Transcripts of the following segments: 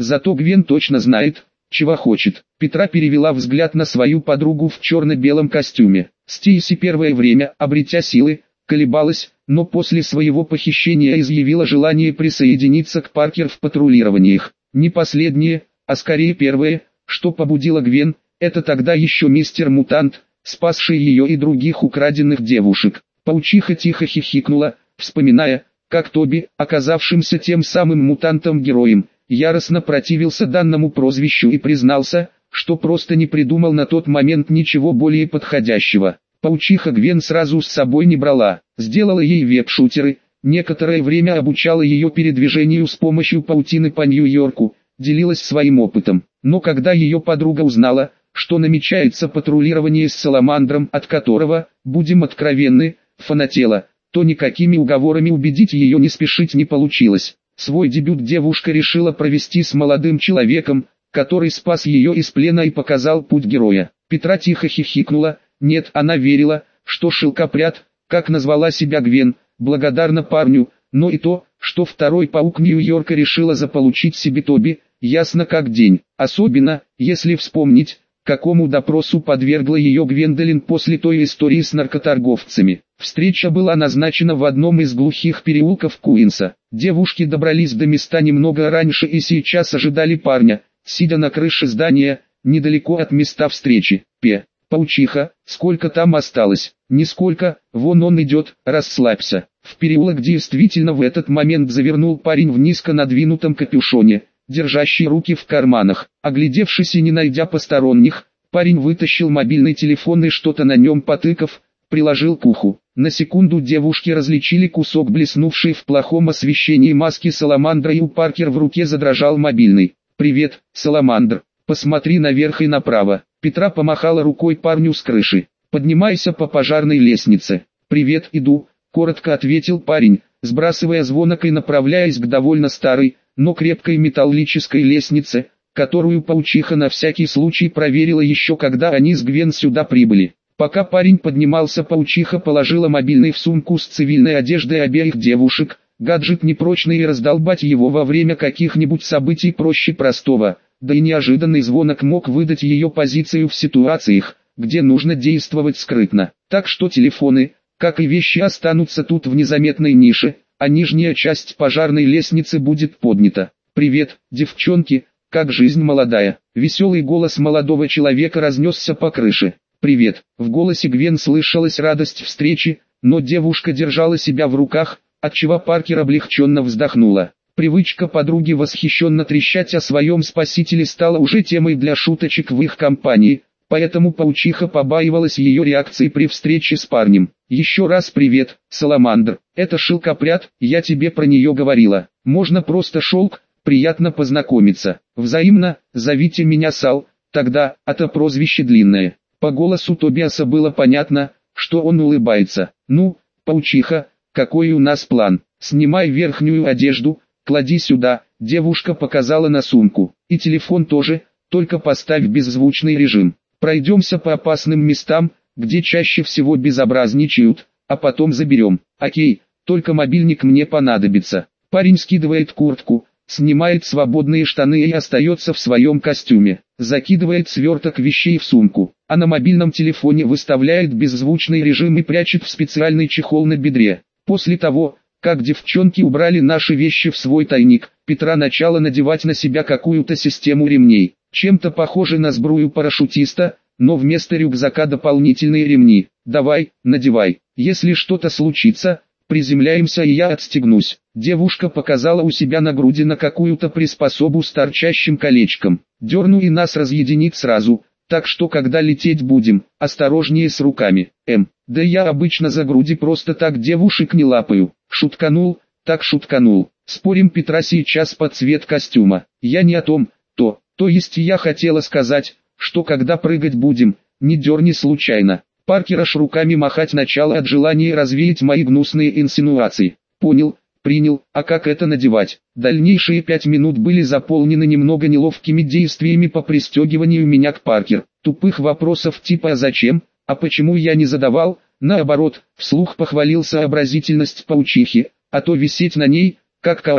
зато Гвен точно знает, чего хочет. Петра перевела взгляд на свою подругу в черно-белом костюме. Стейси первое время, обретя силы, колебалась, но после своего похищения изъявила желание присоединиться к Паркер в патрулированиях. Не последнее, а скорее первое, что побудило Гвен, это тогда еще мистер Мутант, спасший ее и других украденных девушек. Паучиха тихо хихикнула, вспоминая, как Тоби, оказавшимся тем самым мутантом-героем, яростно противился данному прозвищу и признался, что просто не придумал на тот момент ничего более подходящего. Паучиха Гвен сразу с собой не брала, сделала ей веб-шутеры, некоторое время обучала ее передвижению с помощью паутины по Нью-Йорку, делилась своим опытом. Но когда ее подруга узнала, что намечается патрулирование с Саламандром, от которого, будем откровенны, фанатела, то никакими уговорами убедить ее не спешить не получилось. Свой дебют девушка решила провести с молодым человеком, который спас ее из плена и показал путь героя. Петра тихо хихикнула. Нет, она верила, что шелкопряд, как назвала себя Гвен, благодарна парню, но и то, что второй паук Нью-Йорка решила заполучить себе Тоби, ясно как день. Особенно, если вспомнить, какому допросу подвергла ее Гвендолин после той истории с наркоторговцами. Встреча была назначена в одном из глухих переулков Куинса. Девушки добрались до места немного раньше и сейчас ожидали парня, сидя на крыше здания, недалеко от места встречи. Паучиха, сколько там осталось? Нисколько, вон он идет, расслабься. В переулок действительно в этот момент завернул парень в низко надвинутом капюшоне, держащий руки в карманах. Оглядевшись и не найдя посторонних, парень вытащил мобильный телефон и что-то на нем потыкав, приложил к уху. На секунду девушки различили кусок блеснувшей в плохом освещении маски Саламандра, и у Паркер в руке задрожал мобильный. «Привет, Саламандр, посмотри наверх и направо». Петра помахала рукой парню с крыши. «Поднимайся по пожарной лестнице». «Привет, иду», — коротко ответил парень, сбрасывая звонок и направляясь к довольно старой, но крепкой металлической лестнице, которую паучиха на всякий случай проверила еще когда они с Гвен сюда прибыли. Пока парень поднимался, паучиха положила мобильный в сумку с цивильной одеждой обеих девушек. Гаджет непрочный и раздолбать его во время каких-нибудь событий проще простого. Да и неожиданный звонок мог выдать ее позицию в ситуациях, где нужно действовать скрытно. Так что телефоны, как и вещи, останутся тут в незаметной нише, а нижняя часть пожарной лестницы будет поднята. «Привет, девчонки, как жизнь молодая?» Веселый голос молодого человека разнесся по крыше. «Привет». В голосе Гвен слышалась радость встречи, но девушка держала себя в руках, отчего Паркер облегченно вздохнула. Привычка подруги восхищенно трещать о своем спасителе стала уже темой для шуточек в их компании, поэтому паучиха побаивалась ее реакции при встрече с парнем. «Еще раз привет, Саламандр, это шелкопряд, я тебе про нее говорила. Можно просто Шелк, приятно познакомиться. Взаимно, зовите меня Сал, тогда, это прозвище длинное». По голосу Тобиаса было понятно, что он улыбается. «Ну, паучиха, какой у нас план? Снимай верхнюю одежду, клади сюда», девушка показала на сумку. «И телефон тоже, только поставь беззвучный режим. Пройдемся по опасным местам, где чаще всего безобразничают, а потом заберем». «Окей, только мобильник мне понадобится». Парень скидывает куртку, снимает свободные штаны и остается в своем костюме. Закидывает сверток вещей в сумку, а на мобильном телефоне выставляет беззвучный режим и прячет в специальный чехол на бедре. После того, как девчонки убрали наши вещи в свой тайник, Петра начала надевать на себя какую-то систему ремней, чем-то похожий на сбрую парашютиста, но вместо рюкзака дополнительные ремни. «Давай, надевай, если что-то случится, приземляемся и я отстегнусь». Девушка показала у себя на груди на какую-то приспособу с торчащим колечком. «Дерну и нас разъединит сразу, так что когда лететь будем, осторожнее с руками». Да я обычно за груди просто так девушек не лапаю». Шутканул, так шутканул. Спорим, Петра сейчас под цвет костюма. Я не о том, то есть я хотела сказать, что когда прыгать будем, не дерни случайно. Паркер аж руками махать начала от желания развеять мои гнусные инсинуации. «Понял, принял, а как это надевать?» Дальнейшие 5 минут были заполнены немного неловкими действиями по пристегиванию меня к Паркер. Тупых вопросов типа «а зачем?», «а почему?» я не задавал, наоборот, вслух похвалил сообразительность паучихи, а то висеть на ней, как коала,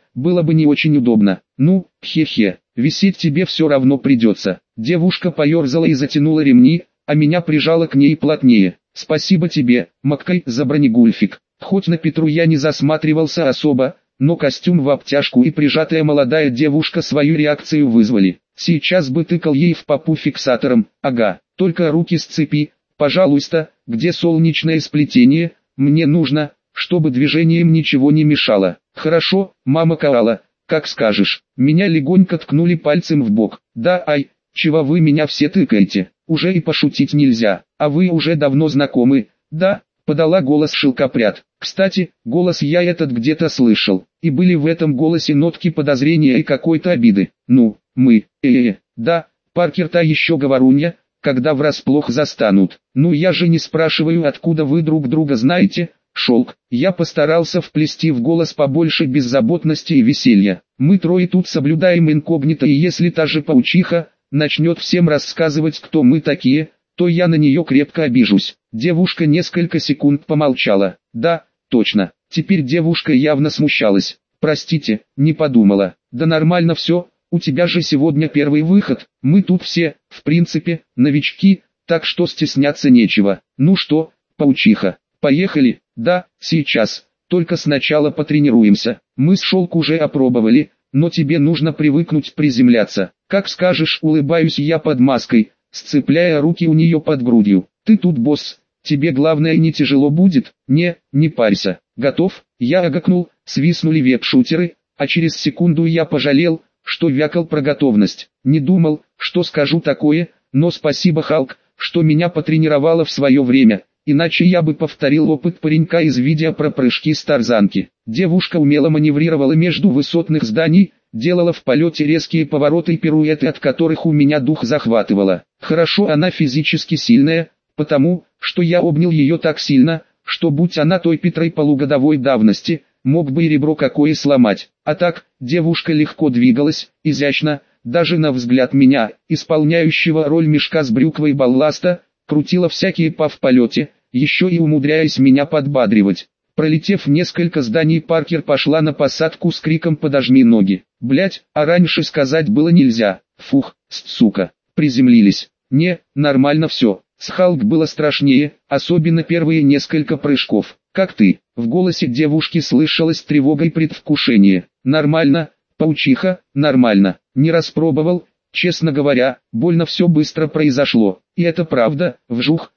было бы не очень удобно. Ну, хе-хе, висеть тебе все равно придется. Девушка поерзала и затянула ремни, а меня прижала к ней плотнее. Спасибо тебе, Маккай, за бронегульфик. Хоть на Петру я не засматривался особо, но костюм в обтяжку и прижатая молодая девушка свою реакцию вызвали. Сейчас бы тыкал ей в попу фиксатором, ага, только руки с цепи, пожалуйста, где солнечное сплетение, мне нужно, чтобы движением ничего не мешало. Хорошо, мама Коала, как скажешь. Меня легонько ткнули пальцем в бок. Да, ай, чего вы меня все тыкаете, уже и пошутить нельзя, а вы уже давно знакомы, да? Подала голос шелкопряд. Кстати, голос я этот где-то слышал, и были в этом голосе нотки подозрения и какой-то обиды. Ну, мы, да, Паркер-то еще говорунья, когда врасплох застанут. Ну я же не спрашиваю, откуда вы друг друга знаете, шелк. Я постарался вплести в голос побольше беззаботности и веселья. Мы трое тут соблюдаем инкогнито, и если та же паучиха начнет всем рассказывать, кто мы такие, то я на нее крепко обижусь. Девушка несколько секунд помолчала. Да, точно. Теперь девушка явно смущалась. Простите, не подумала. Да нормально все, у тебя же сегодня первый выход. Мы тут все, в принципе, новички, так что стесняться нечего. Ну что, паучиха, поехали? Да, сейчас. Только сначала потренируемся. Мы с Шелк уже опробовали, но тебе нужно привыкнуть приземляться. Как скажешь, улыбаюсь я под маской, сцепляя руки у нее под грудью. Ты тут босс, тебе главное не тяжело будет? Не парься. Готов? Я агакнул, свистнули веб-шутеры, а через секунду я пожалел, что вякал про готовность. Не думал, что скажу такое, но спасибо, Халк, что меня потренировала в свое время, иначе я бы повторил опыт паренька из видео про прыжки с тарзанки. Девушка умело маневрировала между высотных зданий, делала в полете резкие повороты и пируэты, от которых у меня дух захватывало. Хорошо, она физически сильная, потому что я обнял ее так сильно, что будь она той Петрой полугодовой давности, мог бы и ребро какое сломать. А так, девушка легко двигалась, изящно, даже на взгляд меня, исполняющего роль мешка с брюквой балласта, крутила всякие па в полете, еще и умудряясь меня подбадривать. Пролетев несколько зданий, Паркер пошла на посадку с криком «Подожми ноги!». Блять, а раньше сказать было нельзя. Фух, сука, приземлились. Не, нормально все. С Халк было страшнее, особенно первые несколько прыжков. Как ты? В голосе девушки слышалась тревога и предвкушение. Нормально, паучиха, нормально. Не распробовал, честно говоря, больно все быстро произошло. И это правда, вжух,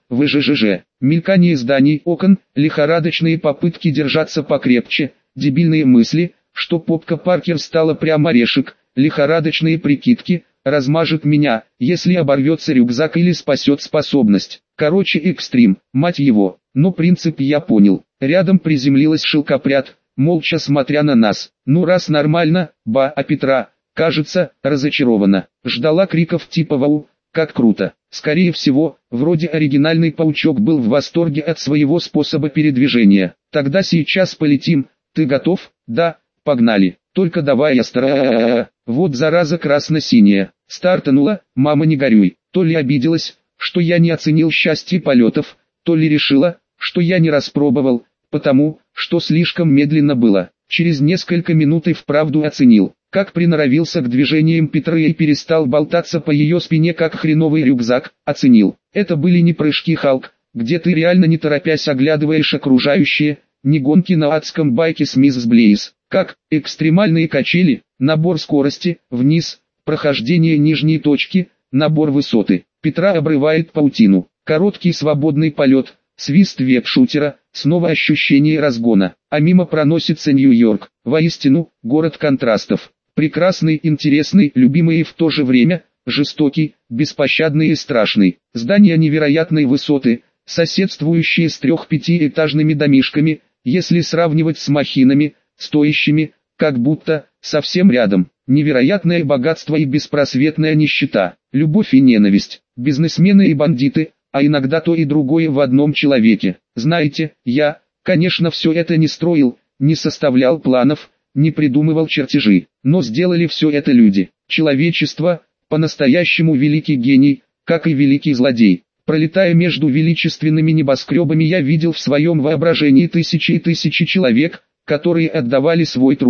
выжжж. Мелькание зданий, окон, лихорадочные попытки держаться покрепче, дебильные мысли, что попка Паркер стала прямо орешек, лихорадочные прикидки, размажет меня, если оборвется рюкзак или спасет способность. Короче, экстрим, мать его. Но принцип я понял. Рядом приземлилась шелкопряд, молча смотря на нас. Ну раз нормально, а Петра, кажется, разочарована. Ждала криков типа «Вау, как круто». Скорее всего, вроде оригинальный паучок был в восторге от своего способа передвижения. Тогда сейчас полетим, ты готов? Да, погнали. Только давай я Вот зараза красно-синяя. Стартанула, мама не горюй. То ли обиделась, что я не оценил счастье полетов, то ли решила, что я не распробовал, потому, что слишком медленно было. Через несколько минут и вправду оценил, как приноровился к движениям Петры и перестал болтаться по ее спине как хреновый рюкзак, оценил. Это были не прыжки, Халк, где ты реально не торопясь оглядываешь окружающее, не гонки на адском байке с мисс Блейз, как экстремальные качели, набор скорости, вниз, прохождение нижней точки, набор высоты. Петра обрывает паутину, короткий свободный полет, свист веб-шутера, снова ощущение разгона, а мимо проносится Нью-Йорк, воистину, город контрастов. Прекрасный, интересный, любимый и в то же время, жестокий, беспощадный и страшный. Здания невероятной высоты, соседствующие с 3-5-этажными домишками, если сравнивать с махинами, стоящими, как будто, совсем рядом. Невероятное богатство и беспросветная нищета, любовь и ненависть, бизнесмены и бандиты, а иногда то и другое в одном человеке. Знаете, я, конечно, все это не строил, не составлял планов, не придумывал чертежи, но сделали все это люди. Человечество, по-настоящему великий гений, как и великий злодей. Пролетая между величественными небоскребами, я видел в своем воображении тысячи и тысячи человек, которые отдавали свой труд,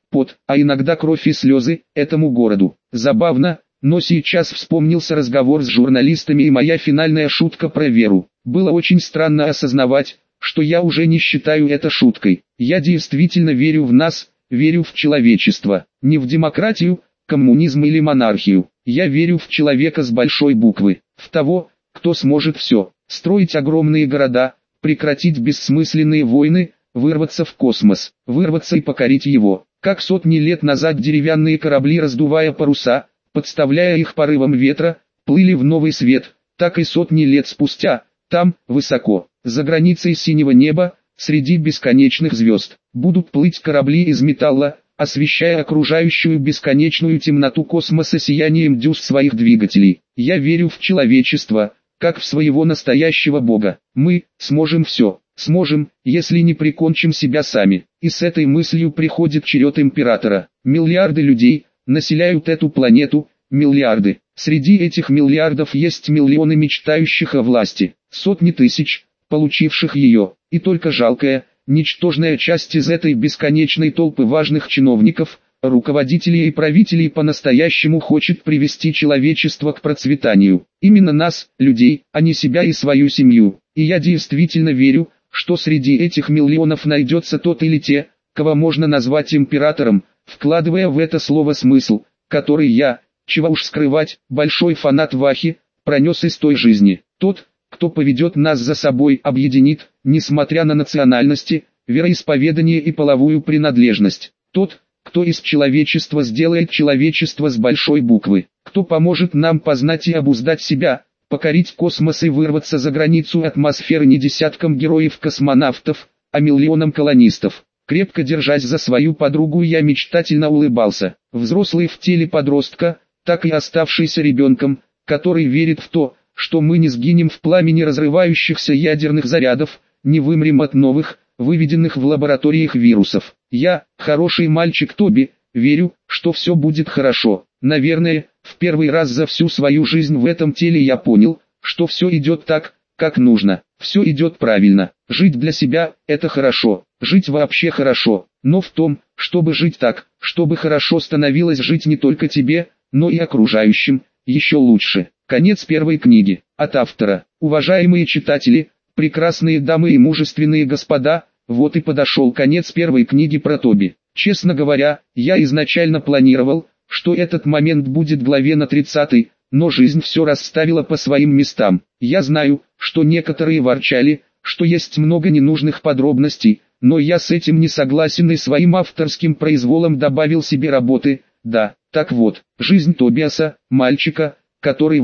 пот, а иногда кровь и слезы, этому городу. Забавно, но сейчас вспомнился разговор с журналистами и моя финальная шутка про веру. Было очень странно осознавать, что я уже не считаю это шуткой. Я действительно верю в нас, верю в человечество, не в демократию, коммунизм или монархию. Я верю в человека с большой буквы, в того, кто сможет все, строить огромные города, прекратить бессмысленные войны, вырваться в космос, вырваться и покорить его. Как сотни лет назад деревянные корабли, раздувая паруса, подставляя их порывам ветра, плыли в новый свет, так и сотни лет спустя, там, высоко, за границей синего неба, среди бесконечных звезд, будут плыть корабли из металла, освещая окружающую бесконечную темноту космоса сиянием дюз своих двигателей. Я верю в человечество, как в своего настоящего Бога. Мы сможем все, сможем, если не прикончим себя сами. И с этой мыслью приходит черед императора. Миллиарды людей населяют эту планету, миллиарды. Среди этих миллиардов есть миллионы мечтающих о власти, сотни тысяч, получивших ее, и только жалкая, ничтожная часть из этой бесконечной толпы важных чиновников, руководителей и правителей по-настоящему хочет привести человечество к процветанию. Именно нас, людей, а не себя и свою семью. И я действительно верю, что среди этих миллионов найдется тот или те, кого можно назвать императором, вкладывая в это слово смысл, который я, чего уж скрывать, большой фанат Вахи, пронес из той жизни. Тот, кто поведет нас за собой, объединит, несмотря на национальности, вероисповедание и половую принадлежность. Тот, кто из человечества сделает человечество с большой буквы. Кто поможет нам познать и обуздать себя, покорить космос и вырваться за границу атмосферы не десяткам героев-космонавтов, а миллионам колонистов. Крепко держась за свою подругу, я мечтательно улыбался. Взрослый в теле подростка, так и оставшийся ребенком, который верит в то, что мы не сгинем в пламени разрывающихся ядерных зарядов, не вымрем от новых, выведенных в лабораториях вирусов. Я, хороший мальчик Тоби, верю, что все будет хорошо. Наверное, в первый раз за всю свою жизнь в этом теле я понял, что все идет так, как нужно. Все идет правильно. Жить для себя – это хорошо. Жить вообще хорошо. Но в том, чтобы жить так, чтобы хорошо становилось жить не только тебе, но и окружающим, еще лучше. Конец первой книги. От автора. Уважаемые читатели, прекрасные дамы и мужественные господа, вот и подошел конец первой книги про Тоби. Честно говоря, я изначально планировал, что этот момент будет главе на 30-й, но жизнь все расставила по своим местам. Я знаю, что некоторые ворчали, что есть много ненужных подробностей, но я с этим не согласен и своим авторским произволом добавил себе работы. Да, так вот, жизнь Тобиаса, мальчика, который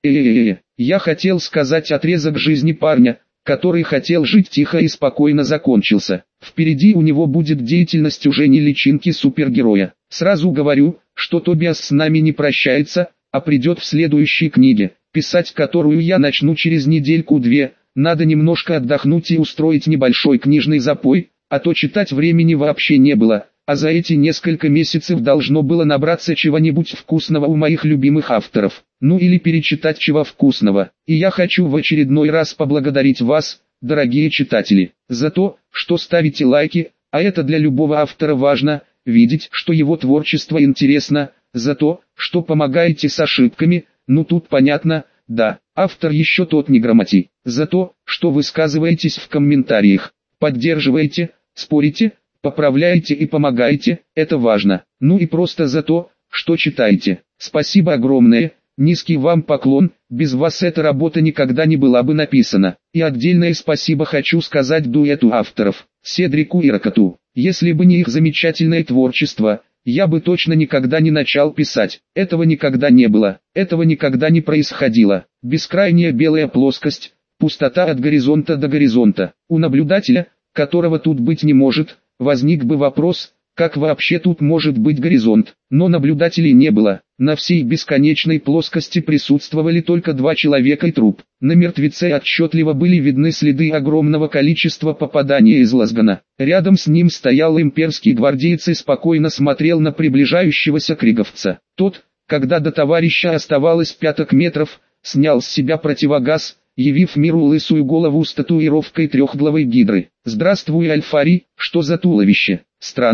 Я хотел сказать отрезок жизни парня, который хотел жить тихо и спокойно, закончился. Впереди у него будет деятельность уже не личинки супергероя. Сразу говорю, что Тобиас с нами не прощается, а придет в следующей книге, писать которую я начну через недельку-две. Надо немножко отдохнуть и устроить небольшой книжный запой, а то читать времени вообще не было. А за эти несколько месяцев должно было набраться чего-нибудь вкусного у моих любимых авторов. Ну или перечитать чего вкусного. И я хочу в очередной раз поблагодарить вас, дорогие читатели, за то, что ставите лайки, а это для любого автора важно, видеть, что его творчество интересно, за то, что помогаете с ошибками, ну тут понятно, да, автор еще тот не грамотей, за то, что высказываетесь в комментариях, поддерживаете, спорите, поправляете и помогаете, это важно. Ну и просто за то, что читаете. Спасибо огромное, низкий вам поклон, без вас эта работа никогда не была бы написана. И отдельное спасибо хочу сказать дуэту авторов, Седрику и Рокоту. Если бы не их замечательное творчество, я бы точно никогда не начал писать. Этого никогда не было, этого никогда не происходило. Бескрайняя белая плоскость, пустота от горизонта до горизонта. У наблюдателя, которого тут быть не может, возник бы вопрос, как вообще тут может быть горизонт, но наблюдателей не было. На всей бесконечной плоскости присутствовали только два человека и труп. На мертвеце отчетливо были видны следы огромного количества попадания из лазгана. Рядом с ним стоял имперский гвардеец и спокойно смотрел на приближающегося криговца. Тот, когда до товарища оставалось 5 метров, снял с себя противогаз, явив миру лысую голову с татуировкой трехглавой гидры. «Здравствуй, Альфари, что за туловище? Странно,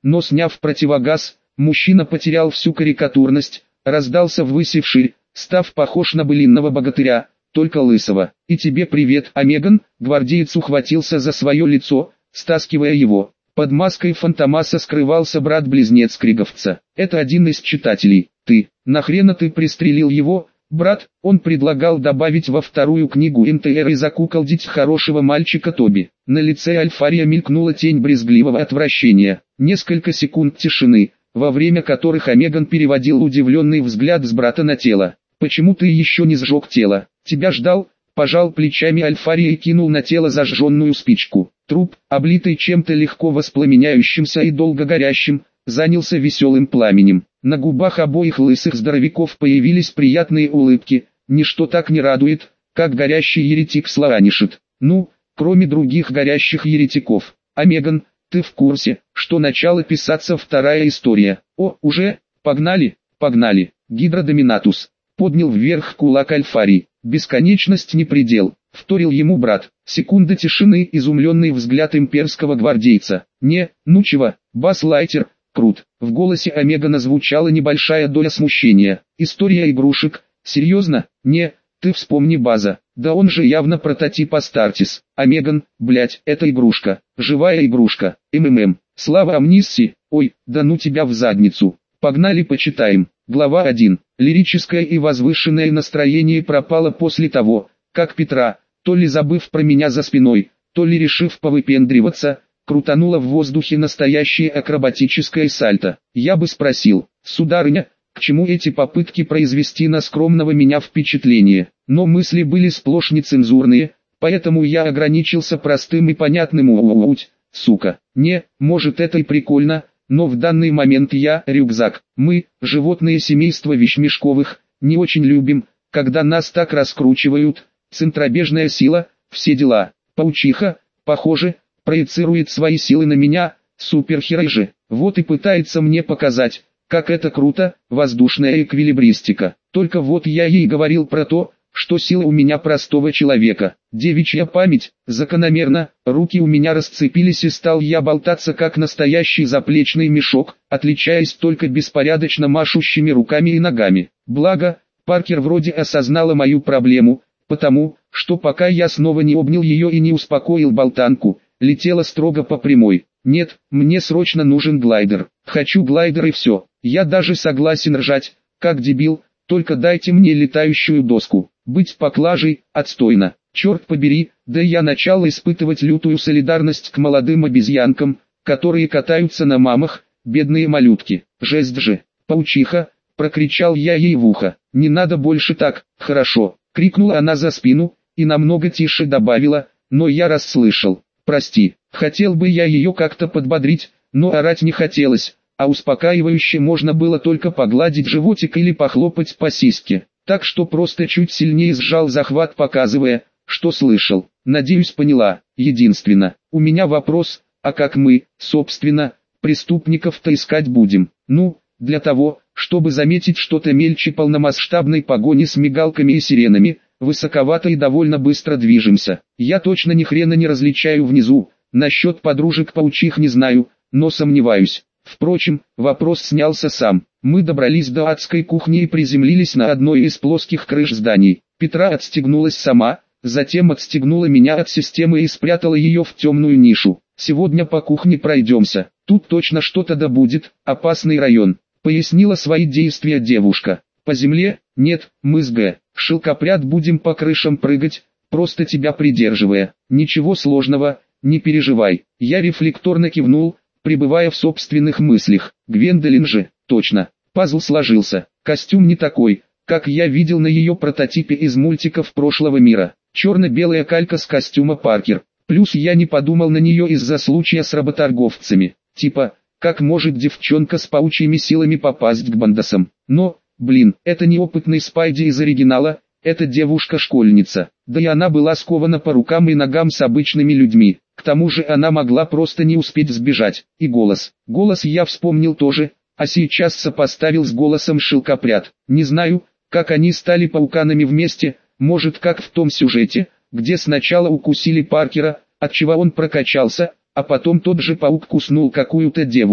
но сняв противогаз, мужчина потерял всю карикатурность, раздался ввысь и вширь, став похож на былинного богатыря, только лысого. «И тебе привет, Омеган!» Гвардеец ухватился за свое лицо, стаскивая его. Под маской Фантомаса скрывался брат-близнец Криговца. «Это один из читателей. Ты, нахрена ты пристрелил его, брат?» Он предлагал добавить во вторую книгу НТР и закуколдить хорошего мальчика Тоби. На лице Альфария мелькнула тень брезгливого отвращения. Несколько секунд тишины, во время которых Омеган переводил удивленный взгляд с брата на тело. «Почему ты еще не сжег тело? Тебя ждал?» Пожал плечами Альфария и кинул на тело зажженную спичку. Труп, облитый чем-то легко воспламеняющимся и долго горящим, занялся веселым пламенем. На губах обоих лысых здоровяков появились приятные улыбки. Ничто так не радует, как горящий еретик славянишит. Ну, кроме других горящих еретиков. Омеган, ты в курсе, что начала писаться вторая история? О, уже? Погнали, погнали. Гидродоминатус. Поднял вверх кулак Альфарий. «Бесконечность не предел», — вторил ему брат. Секунда тишины, изумленный взгляд имперского гвардейца. «Не, ну чего, Бас-Лайтер, крут». В голосе Омегана звучала небольшая доля смущения. «История игрушек? Серьезно? Не, ты вспомни База. Да он же явно прототип Астартис. Омеган, блять, это игрушка. Живая игрушка. МММ. Слава Амнисси. Ой, да ну тебя в задницу. Погнали почитаем». Глава 1. Лирическое и возвышенное настроение пропало после того, как Петра, то ли забыв про меня за спиной, то ли решив повыпендриваться, крутанула в воздухе настоящее акробатическое сальто. Я бы спросил: «Сударыня, к чему эти попытки произвести на скромного меня впечатление?» Но мысли были сплошь нецензурные, поэтому я ограничился простым и понятным «ууть, сука». Не, может это и прикольно, но в данный момент я, рюкзак, мы, животное семейство вещмешковых, не очень любим, когда нас так раскручивают, центробежная сила, все дела. Паучиха, похоже, проецирует свои силы на меня, суперхерой же, вот и пытается мне показать, как это круто, воздушная эквилибристика. Только вот я ей говорил про то, что сила у меня простого человека. Девичья память, закономерно, руки у меня расцепились и стал я болтаться как настоящий заплечный мешок, отличаясь только беспорядочно машущими руками и ногами. Благо, Паркер вроде осознала мою проблему, потому, что пока я снова не обнял ее и не успокоил болтанку, летела строго по прямой. Нет, мне срочно нужен глайдер. Хочу глайдер и все. Я даже согласен ржать, как дебил, только дайте мне летающую доску. Быть поклажей, отстойно. Черт побери, да я начал испытывать лютую солидарность к молодым обезьянкам, которые катаются на мамах, бедные малютки. Жесть же. Паучиха, прокричал я ей в ухо. Не надо больше так, хорошо. Крикнула она за спину, и намного тише добавила, но я расслышал. Прости, хотел бы я ее как-то подбодрить, но орать не хотелось, а успокаивающе можно было только погладить животик или похлопать по сиське. Так что просто чуть сильнее сжал захват, показывая, что слышал. Надеюсь, поняла. Единственно, у меня вопрос, а как мы, собственно, преступников-то искать будем? Ну, для того, чтобы заметить что-то мельче полномасштабной погони с мигалками и сиренами, высоковато и довольно быстро движемся. Я точно ни хрена не различаю внизу, насчет подружек паучих не знаю, но сомневаюсь. Впрочем, вопрос снялся сам. Мы добрались до адской кухни и приземлились на одной из плоских крыш зданий. Петра отстегнулась сама, затем отстегнула меня от системы и спрятала ее в темную нишу. «Сегодня по кухне пройдемся, тут точно что-то да будет, опасный район», пояснила свои действия девушка. «По земле? Нет, мы с Г. Шелкопряд будем по крышам прыгать, просто тебя придерживая. Ничего сложного, не переживай». Я рефлекторно кивнул, пребывая в собственных мыслях. Гвендолин же, точно. Пазл сложился. Костюм не такой, как я видел на ее прототипе из мультиков прошлого мира. Черно-белая калька с костюма Паркер. Плюс я не подумал на нее из-за случая с работорговцами. Типа, как может девчонка с паучьими силами попасть к бандасам? Но, блин, это не опытный Спайди из оригинала, это девушка-школьница. Да и она была скована по рукам и ногам с обычными людьми. К тому же она могла просто не успеть сбежать. И голос. Голос я вспомнил тоже, а сейчас сопоставил с голосом Шелкопряд. Не знаю, как они стали пауканами вместе, может как в том сюжете, где сначала укусили Паркера, отчего он прокачался, а потом тот же паук куснул какую-то девушку.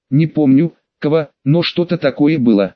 Не помню, кого, но что-то такое было.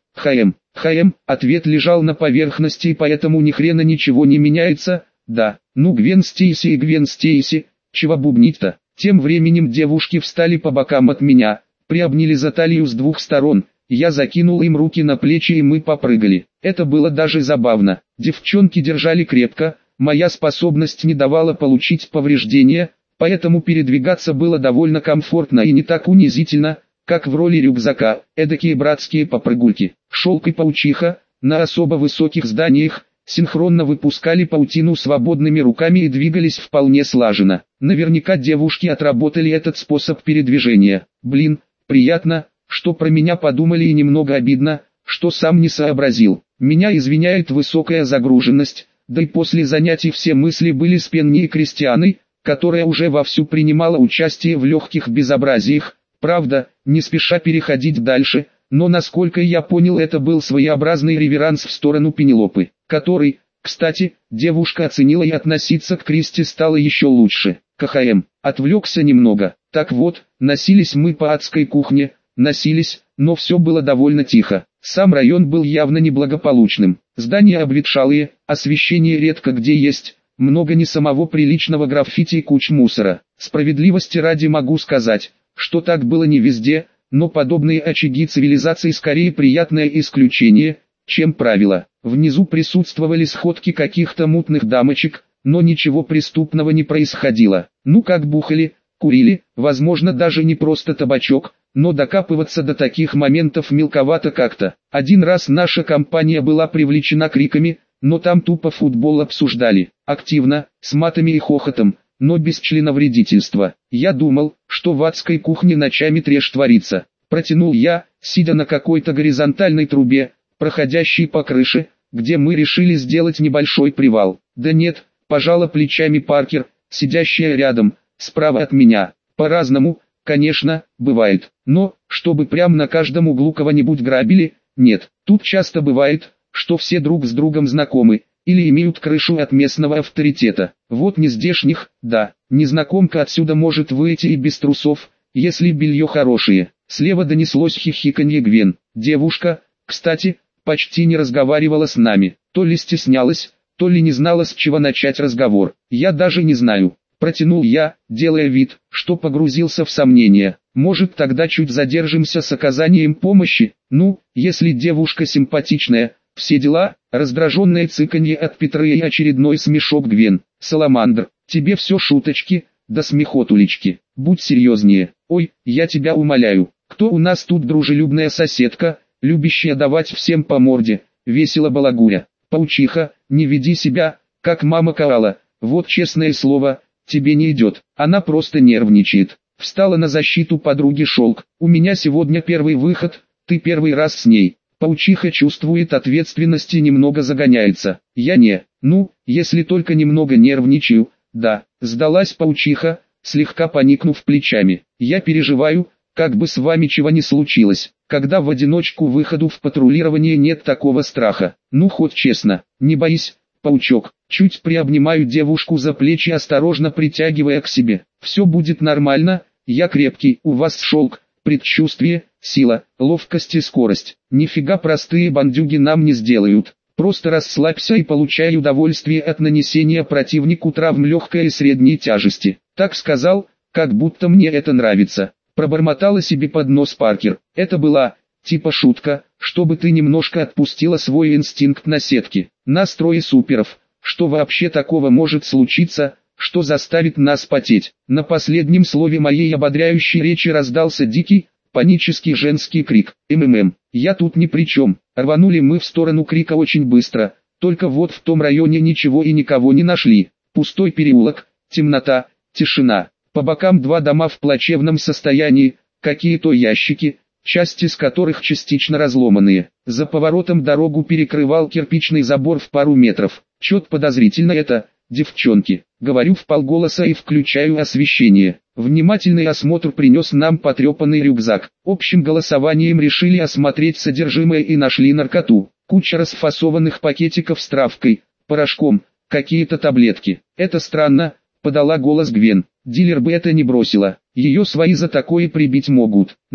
Ответ лежал на поверхности, и поэтому ни хрена ничего не меняется. Да, ну Гвен Стейси и Гвен Стейси, чего бубнить-то? Тем временем девушки встали по бокам от меня, приобняли за талию с двух сторон. Я закинул им руки на плечи, и мы попрыгали. Это было даже забавно. Девчонки держали крепко, моя способность не давала получить повреждения, поэтому передвигаться было довольно комфортно и не так унизительно, как в роли рюкзака, эдакие братские попрыгульки. Шелк и паучиха, на особо высоких зданиях, синхронно выпускали паутину свободными руками и двигались вполне слаженно. Наверняка девушки отработали этот способ передвижения. Блин, приятно, что про меня подумали, и немного обидно, что сам не сообразил. Меня извиняет высокая загруженность, да и после занятий все мысли были с Пенни и Кристианой, которая уже вовсю принимала участие в легких безобразиях. Правда, не спеша переходить дальше, но насколько я понял, это был своеобразный реверанс в сторону Пенелопы, который, кстати, девушка оценила, и относиться к Кристи стало еще лучше. Отвлекся немного. Так вот, носились мы по адской кухне, но все было довольно тихо. Сам район был явно неблагополучным. Здания обветшалые, освещение редко где есть, много не самого приличного граффити и куч мусора. Справедливости ради могу сказать, что так было не везде, но подобные очаги цивилизации скорее приятное исключение, чем правило. Внизу присутствовали сходки каких-то мутных дамочек, но ничего преступного не происходило. Ну как бухали, курили, возможно даже не просто табачок, но докапываться до таких моментов мелковато как-то. Один раз наша компания была привлечена криками, но там тупо футбол обсуждали, активно, с матами и хохотом, но без членовредительства. Я думал, что в адской кухне ночами трэш творится. Протянул я, сидя на какой-то горизонтальной трубе, проходящей по крыше, где мы решили сделать небольшой привал. Да нет, пожала плечами Паркер, сидящая рядом, справа от меня. По-разному, конечно, бывает. Но, чтобы прям на каждом углу кого-нибудь грабили, нет. Тут часто бывает, что все друг с другом знакомы, или имеют крышу от местного авторитета. Вот нездешних, да, незнакомка отсюда может выйти и без трусов, если белье хорошее. Слева донеслось хихиканье Гвен. Девушка, кстати, почти не разговаривала с нами. То ли стеснялась, то ли не знала, с чего начать разговор. Я даже не знаю. Протянул я, делая вид, что погрузился в сомнения. Может, тогда чуть задержимся с оказанием помощи? Ну, если девушка симпатичная, все дела. Раздраженное цыканье от Петра и очередной смешок Гвен. Саламандр, тебе все шуточки, да смехотулечки. Будь серьезнее. Ой, я тебя умоляю. Кто у нас тут дружелюбная соседка, любящая давать всем по морде? Весело балагуря. Паучиха, не веди себя, как мама Коала. Вот честное слово, тебе не идет. Она просто нервничает. Встала на защиту подруги Шелк. У меня сегодня первый выход, ты первый раз с ней. Паучиха чувствует ответственность и немного загоняется. Я не, если только немного нервничаю. Да, сдалась Паучиха, слегка поникнув плечами. Я переживаю, как бы с вами чего не случилось. Когда в одиночку выходу в патрулирование нет такого страха. Ну хоть честно, не боись, Паучок. Чуть приобнимаю девушку за плечи, осторожно притягивая к себе. Все будет нормально, я крепкий, у вас Шелк, предчувствие, сила, ловкость и скорость. Нифига простые бандюги нам не сделают. Просто расслабься и получай удовольствие от нанесения противнику травм легкой и средней тяжести. Так сказал, как будто мне это нравится. Пробормотала себе под нос Паркер. Это была, типа шутка, чтобы ты немножко отпустила свой инстинкт наседки. Нас трое суперов. Что вообще такого может случиться, что заставит нас потеть? На последнем слове моей ободряющей речи раздался дикий, панический женский крик. Я тут ни при чем. Рванули мы в сторону крика очень быстро. Только вот в том районе ничего и никого не нашли. Пустой переулок, темнота, тишина. По бокам два дома в плачевном состоянии, какие-то ящики, части из которых частично разломанные. За поворотом дорогу перекрывал кирпичный забор в пару метров. Чет подозрительно это, девчонки. Говорю вполголоса и включаю освещение. Внимательный осмотр принес нам потрепанный рюкзак. Общим голосованием решили осмотреть содержимое и нашли наркоту. Куча расфасованных пакетиков с травкой, порошком, какие-то таблетки. Это странно, подала голос Гвен. Дилер бы это не бросила. Ее свои за такое прибить могут.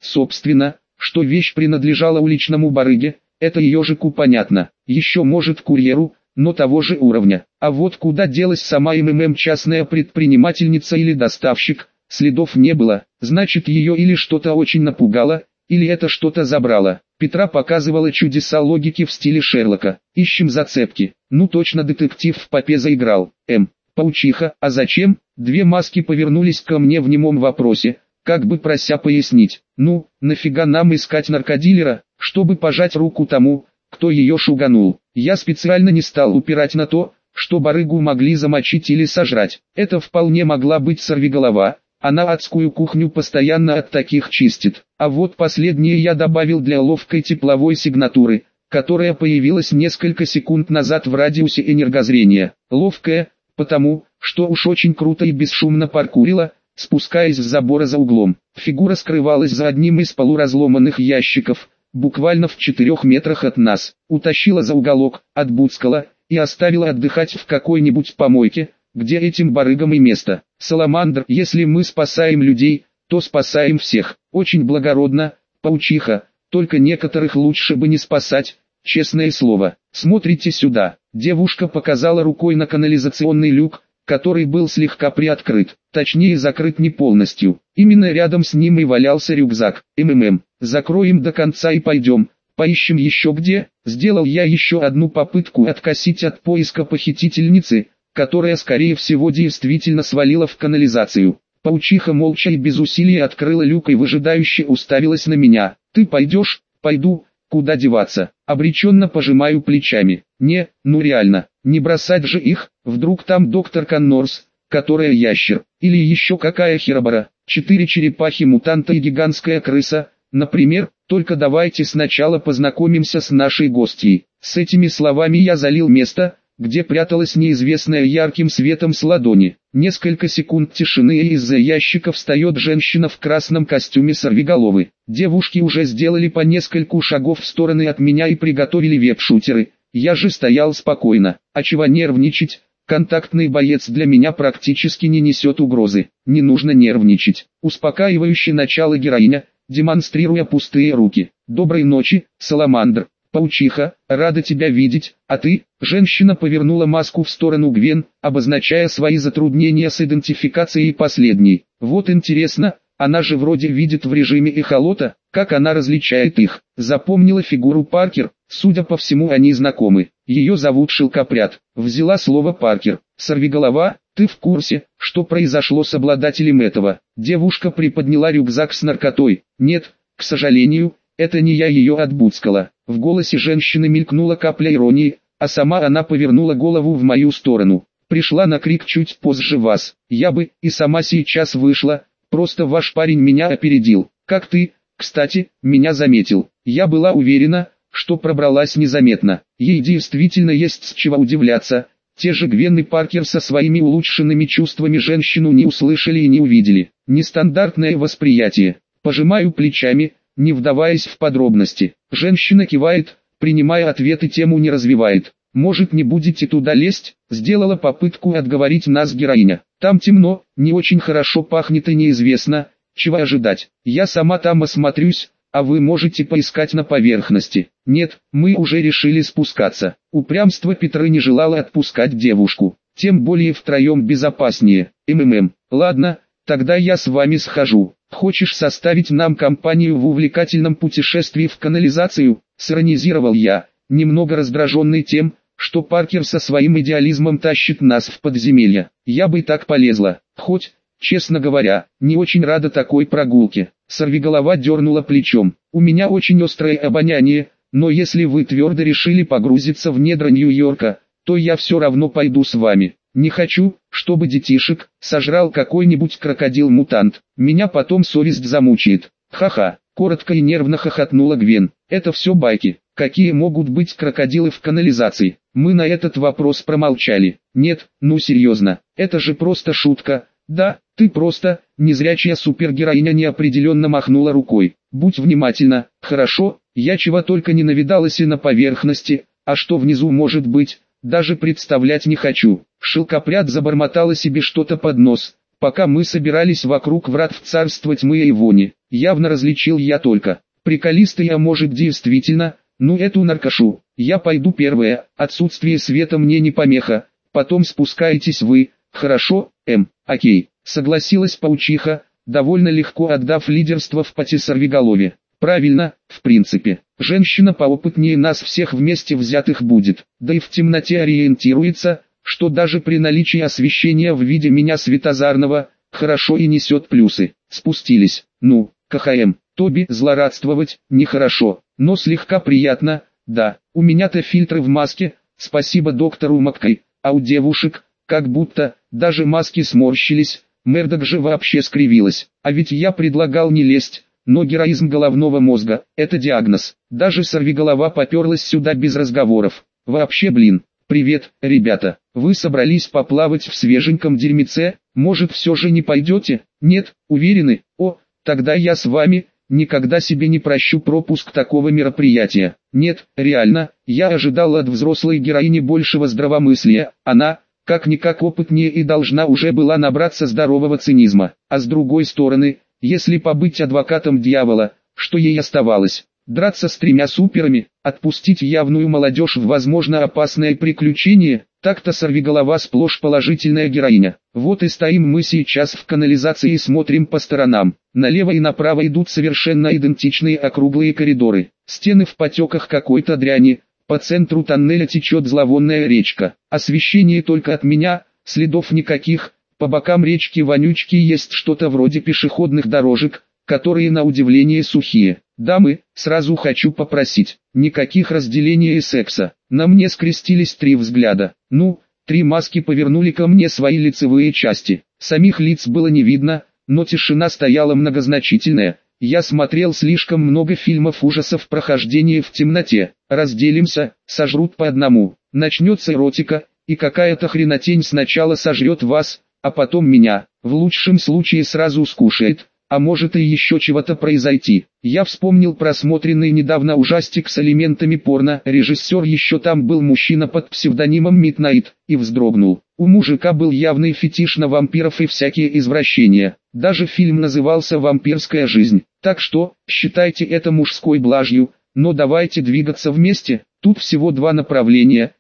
Собственно, что вещь принадлежала уличному барыге, это ежику понятно. Еще может курьеру, но того же уровня. А вот куда делась сама частная предпринимательница или доставщик, следов не было. Значит, ее или что-то очень напугало, или это что-то забрало. Петра показывала чудеса логики в стиле Шерлока. Ищем зацепки. Ну точно детектив в попе заиграл. Паучиха, а зачем? Две маски повернулись ко мне в немом вопросе, как бы прося пояснить. Ну, нафига нам искать наркодилера, чтобы пожать руку тому, кто ее шуганул. Я специально не стал упирать на то, что барыгу могли замочить или сожрать. Это вполне могла быть сорвиголова. Она адскую кухню постоянно от таких чистит. А вот последнее я добавил для ловкой тепловой сигнатуры, которая появилась несколько секунд назад в радиусе энергозрения. Ловкая, потому, что уж очень круто и бесшумно паркурила, спускаясь с забора за углом. Фигура скрывалась за одним из полуразломанных ящиков, буквально в 4 метрах от нас. Утащила за уголок, отбуцкала и оставила отдыхать в какой-нибудь помойке, где этим барыгам и место. Саламандр, если мы спасаем людей, то спасаем всех. Очень благородно, паучиха, только некоторых лучше бы не спасать, честное слово. Смотрите сюда. Девушка показала рукой на канализационный люк, который был слегка приоткрыт, точнее закрыт не полностью. Именно рядом с ним и валялся рюкзак. Закроем до конца и пойдем, поищем еще где. Сделал я еще одну попытку откосить от поиска похитительницы, которая скорее всего действительно свалила в канализацию. Паучиха молча и без усилий открыла люк и выжидающе уставилась на меня. Ты пойдешь? Пойду. Куда деваться? Обреченно пожимаю плечами. Не, ну реально, не бросать же их, вдруг там доктор Коннорс, которая ящер, или еще какая херобора, 4 черепахи-мутанта и гигантская крыса, например. Только давайте сначала познакомимся с нашей гостьей. С этими словами я залил место, где пряталась неизвестная ярким светом с ладони. Несколько секунд тишины, и из-за ящика встает женщина в красном костюме сорвиголовы. Девушки уже сделали по нескольку шагов в стороны от меня и приготовили веб-шутеры. Я же стоял спокойно. А чего нервничать? Контактный боец для меня практически не несет угрозы. Не нужно нервничать. Успокаивающее начало героиня, демонстрируя пустые руки. Доброй ночи, Саламандр. Паучиха, рада тебя видеть, а ты? Женщина повернула маску в сторону Гвен, обозначая свои затруднения с идентификацией последней. Вот интересно, она же вроде видит в режиме эхолота, как она различает их. Запомнила фигуру Паркер, судя по всему они знакомы. Ее зовут Шелкопряд. Взяла слово Паркер. Сорвиголова, ты в курсе, что произошло с обладателем этого? Девушка приподняла рюкзак с наркотой. Нет, к сожалению, это не я ее отбуцкала. В голосе женщины мелькнула капля иронии, а сама она повернула голову в мою сторону. Пришла на крик чуть позже вас. Я бы и сама сейчас вышла, просто ваш парень меня опередил. Как ты, кстати, меня заметил. Я была уверена, что пробралась незаметно. Ей действительно есть с чего удивляться. Те же Гвен и Паркер со своими улучшенными чувствами женщину не услышали и не увидели. Нестандартное восприятие. Пожимаю плечами, не вдаваясь в подробности. Женщина кивает, принимая ответ и тему не развивает. «Может, не будете туда лезть?» Сделала попытку отговорить нас героиня. «Там темно, не очень хорошо пахнет и неизвестно, чего ожидать. Я сама там осмотрюсь, а вы можете поискать на поверхности». «Нет, мы уже решили спускаться». Упрямство Петры не желало отпускать девушку. Тем более втроем безопаснее. Ладно, тогда я с вами схожу. Хочешь составить нам компанию в увлекательном путешествии в канализацию? Сиронизировал я, немного раздраженный тем, что Паркер со своим идеализмом тащит нас в подземелье. Я бы и так полезла, хоть, честно говоря, не очень рада такой прогулке. Сорвиголова дернула плечом. У меня очень острое обоняние, но если вы твердо решили погрузиться в недра Нью-Йорка, то я все равно пойду с вами. Не хочу, чтобы детишек сожрал какой-нибудь крокодил-мутант. Меня потом совесть замучает. Ха-ха, коротко и нервно хохотнула Гвен. Это все байки. Какие могут быть крокодилы в канализации? Мы на этот вопрос промолчали. Нет, ну серьезно, это же просто шутка. Да, ты просто, незрячая супергероиня неопределенно махнула рукой. Будь внимательна, хорошо, я чего только не навидалась и на поверхности, а что внизу может быть, даже представлять не хочу. Шелкопряд забормотала себе что-то под нос, пока мы собирались вокруг врат в царство тьмы и вони. явно различил я только. Приколисты я может действительно, ну эту наркошу. Я пойду первая, отсутствие света мне не помеха, потом спускаетесь вы, хорошо, окей, согласилась паучиха, довольно легко отдав лидерство в поте сорвиголове. Правильно, в принципе, женщина поопытнее нас всех вместе взятых будет, да и в темноте ориентируется, что даже при наличии освещения в виде меня светозарного, хорошо и несет плюсы. Спустились, ну, КХМ, Тоби злорадствовать, нехорошо, но слегка приятно, да, у меня-то фильтры в маске, спасибо доктору Маккай, а у девушек, как будто, даже маски сморщились, Мердок же вообще скривилась, а ведь я предлагал не лезть. Но героизм головного мозга – это диагноз. Даже сорвиголова поперлась сюда без разговоров. Вообще блин. Привет, ребята. Вы собрались поплавать в свеженьком дерьмеце? Может все же не пойдете? Нет, уверены? О, тогда я с вами. Никогда себе не прощу пропуск такого мероприятия. Нет, реально, я ожидал от взрослой героини большего здравомыслия. Она, как-никак опытнее и должна уже была набраться здорового цинизма. А с другой стороны, если побыть адвокатом дьявола, что ей оставалось? Драться с 3 суперами, отпустить явную молодежь в возможно опасное приключение, так-то сорвиголова сплошь положительная героиня. Вот и стоим мы сейчас в канализации и смотрим по сторонам. Налево и направо идут совершенно идентичные округлые коридоры. Стены в потеках какой-то дряни, по центру тоннеля течет зловонная речка. Освещение только от меня, следов никаких. По бокам речки-вонючки есть что-то вроде пешеходных дорожек, которые на удивление сухие. Дамы, сразу хочу попросить, никаких разделений и секса. На мне скрестились 3 взгляда. Ну, 3 маски повернули ко мне свои лицевые части. Самих лиц было не видно, но тишина стояла многозначительная. Я смотрел слишком много фильмов ужасов прохождения в темноте. Разделимся, сожрут по одному. Начнется эротика, и какая-то хренотень сначала сожрет вас, а потом меня, в лучшем случае сразу скушает, а может и еще чего-то произойти. Я вспомнил просмотренный недавно ужастик с элементами порно, режиссер еще там был мужчина под псевдонимом Миднайт, и вздрогнул. У мужика был явный фетиш на вампиров и всякие извращения, даже фильм назывался «Вампирская жизнь», так что, считайте это мужской блажью, но давайте двигаться вместе, тут всего 2 направления,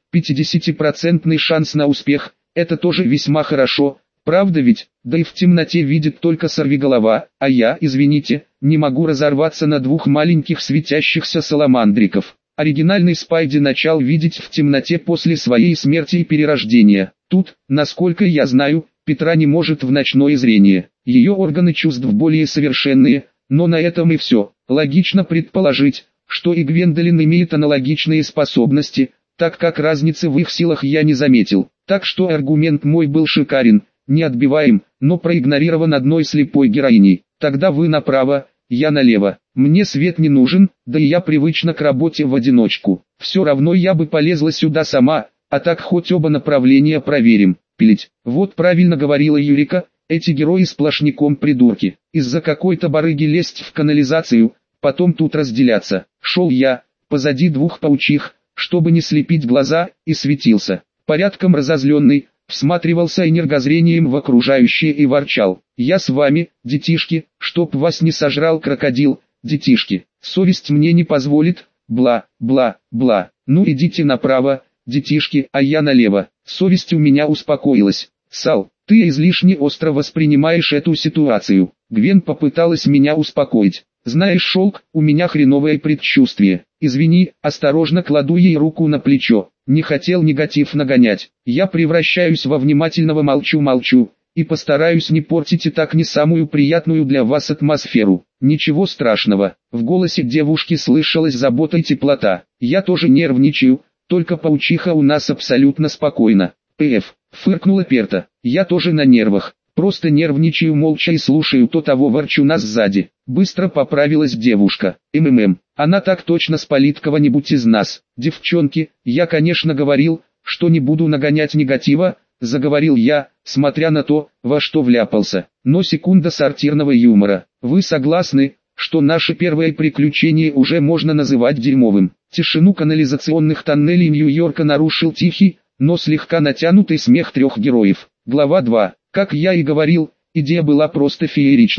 50% шанс на успех, это тоже весьма хорошо. Правда ведь, да и в темноте видит только сорвиголова, а я, извините, не могу разорваться на 2 маленьких светящихся саламандриков. Оригинальный Спайди начал видеть в темноте после своей смерти и перерождения. Тут, насколько я знаю, Петра не может в ночное зрение. Ее органы чувств более совершенные, но на этом и все. Логично предположить, что и Гвендолин имеет аналогичные способности, так как разницы в их силах я не заметил. Так что аргумент мой был шикарен. Не отбиваем, но проигнорирован одной слепой героиней. Тогда вы направо, я налево. Мне свет не нужен, да и я привычна к работе в одиночку. Все равно я бы полезла сюда сама, а так хоть оба направления проверим. Пилить. Вот правильно говорила Юрика, эти герои сплошняком придурки. Из-за какой-то барыги лезть в канализацию, потом тут разделяться. Шел я, позади 2 паучих, чтобы не слепить глаза, и светился. Порядком разозленный, всматривался энергозрением в окружающее и ворчал. «Я с вами, детишки, чтоб вас не сожрал крокодил, детишки. Совесть мне не позволит, бла, бла, бла. Ну идите направо, детишки, а я налево». Совесть у меня успокоилась. «Сал, ты излишне остро воспринимаешь эту ситуацию». Гвен попыталась меня успокоить. «Знаешь, Шелк, у меня хреновое предчувствие. Извини», осторожно кладу ей руку на плечо. Не хотел негатив нагонять. Я превращаюсь во внимательного молчу-молчу, и постараюсь не портить и так не самую приятную для вас атмосферу. Ничего страшного. В голосе девушки слышалась забота и теплота. Я тоже нервничаю, только паучиха у нас абсолютно спокойна. Фыркнула Перта. Я тоже на нервах. Просто нервничаю молча и слушаю то того ворчуна сзади. Быстро поправилась девушка. Она так точно спалит кого-нибудь из нас. Девчонки, я конечно говорил, что не буду нагонять негатива, заговорил я, смотря на то, во что вляпался. Но секунда сортирного юмора. Вы согласны, что наше первое приключение уже можно называть дерьмовым? Тишину канализационных тоннелей Нью-Йорка нарушил тихий, но слегка натянутый смех 3 героев. Глава 2. Как я и говорил, идея была просто фееричная.